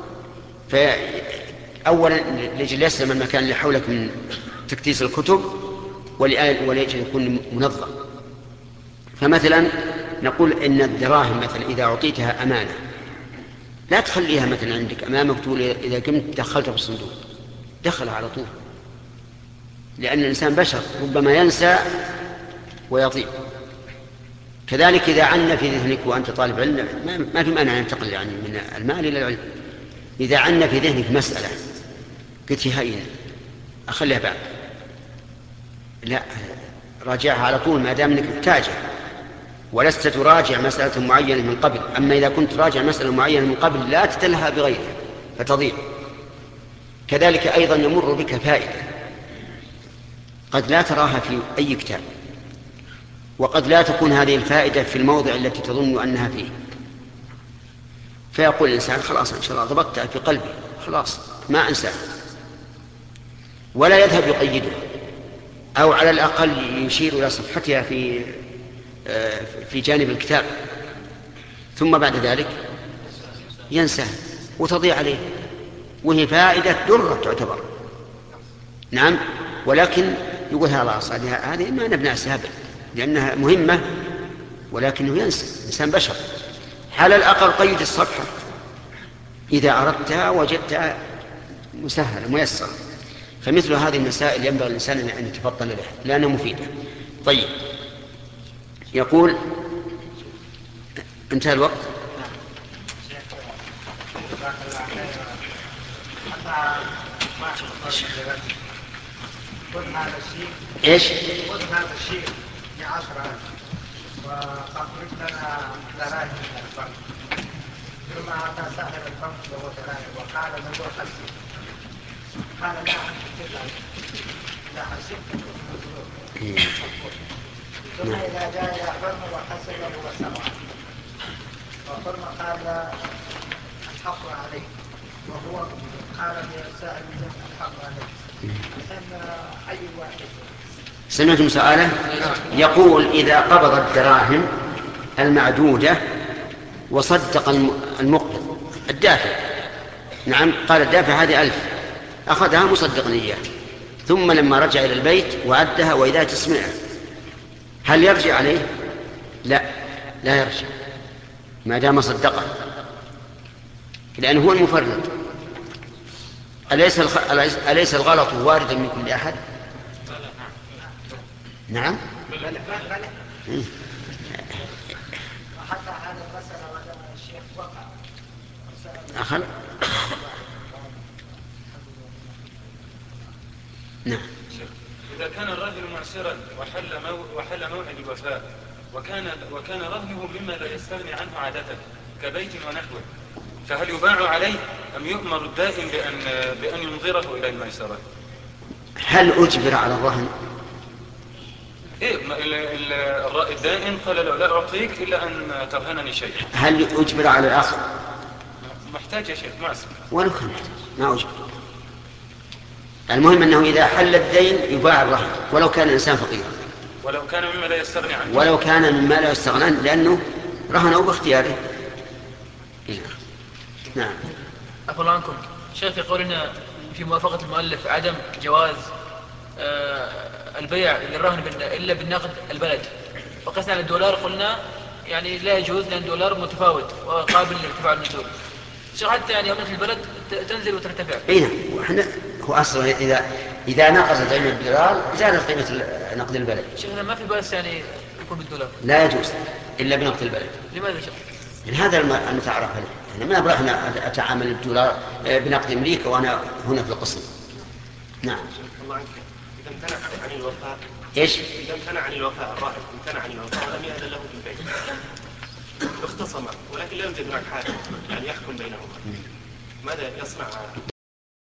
فأولا لجل يسلم المكان اللي حولك من تكتيس الكتب، وليجل يكون منظم. فمثلا نقول إن الدراهم مثلا إذا أعطيتها أمانة لا تخليها مثلا عندك أمامك تقول إذا قمت دخلتها في الصندوق، دخلها على طول، لأن الإنسان بشر ربما ينسى ويضيع. كذلك إذا عنا في ذهنك وأنت طالب علم ما في مانع أن ينتقل يعني من المال إلى العلم. إذا عنا في ذهنك مسألة قلت هاي أخليها بعد، لا، راجعها على طول ما دام أنك محتاجة، ولست تراجع مسألة معينة من قبل. أما إذا كنت تراجع مسألة معينة من قبل لا تتلها بغيرها فتضيع. كذلك أيضا يمر بك فائدة قد لا تراها في أي كتاب، وقد لا تكون هذه الفائدة في الموضع التي تظن أنها فيه، فيقول الإنسان خلاص إن شاء الله ضبطتها في قلبي خلاص ما أنساه، ولا يذهب يقيدها، أو على الأقل يشير إلى صفحتها في في جانب الكتاب، ثم بعد ذلك ينسى وتضيع عليه، وهي فائدة درة تعتبر. نعم. ولكن يقول خلاص هذه ما نبنى أسهابا لأنها مهمة، ولكنه ينسى، الإنسان بشر. على الأقل قيد الصفحة إذا أردتها وجدتها مسهلة ميسرة. فمثل هذه المسائل ينبغي الإنسان أن يتفطن لها لأنها مفيدة. طيب، يقول انتهى الوقت. ايش؟ خذ هذا الشيء بعشرة آلاف وأخرج لنا دراهم من الفرق، ثم أعطى صاحب الفرق له دراهم وقال له حسب، قال لا حسبت لا حسبت ثم إذا جاء إلى حرم وحسبه وسمعه، وحرم قال الحق عليه، وهو قال لسائل الحق عليه. أي واحد سمعتم سؤاله؟ يقول إذا قبض الدراهم المعدودة وصدق المقبض الدافع، نعم، قال الدافع هذه ألف، أخذها مصدقا إياه، ثم لما رجع إلى البيت وعدها وإذا تسمعه، هل يرجع عليه؟ لا، لا يرجع ما دام صدقه، لأنه هو المفرط. أليس أليس الغلط واردا من كل أحد؟ نعم. وحتى هذا المسألة وجد الشيخ وقع أخل. نعم. إذا كان الرهن معسرا وحل مو وحل موعد الوفاء وكان وكان رهنه مما لا يستغني عنه عادة كبيت ونحوه، فهل يباع عليه أم يؤمر الدائن بأن بأن ينظره إلى الميسرة؟ هل أجبر على الرهن؟ إيه، الدائن قال له لا أعطيك إلا أن ترهنني شيء. هل أجبر على الآخر؟ محتاج يا شيخ معسر. ولو كان محتاج ما أجبر. المهم أنه إذا حل الدين يباع الرهن ولو كان الإنسان فقيرا، ولو كان مما لا يستغني عنه، ولو كان مما لا يستغني عنه، لأنه رهنه باختياره. نعم. عفوا عنكم شيخ، يقولنا في موافقة المؤلف عدم جواز آه البيع للرهن إلا بالنقد البلد، وقسنا على الدولار قلنا يعني لا يجوز لأن الدولار متفاوت وقابل لارتفاع النزول. شيخ حتى يعني عملة البلد تنزل وترتفع. اي نعم. وإحنا هو أصلا إذا إذا نقصت قيمة الدولار زادت قيمة نقد البلد. شيخنا ما في بأس يعني يكون بالدولار؟ لا يجوز إلا بنقد البلد. لماذا شيخ؟ يعني هذا المتعارف عليه. أنا ما أبغى أنا أتعامل بالدولار بنقد أمريكا وأنا هنا في القصر. نعم. الله عنك. إذا امتنع عن الوفاء إيش؟ إذا امتنع عن الوفاء الراهن امتنع عن الوفاء ولم يأذن له بالبيع اختصم ولكن لا يوجد هناك حاكم يعني يحكم بينهما ماذا يصنع؟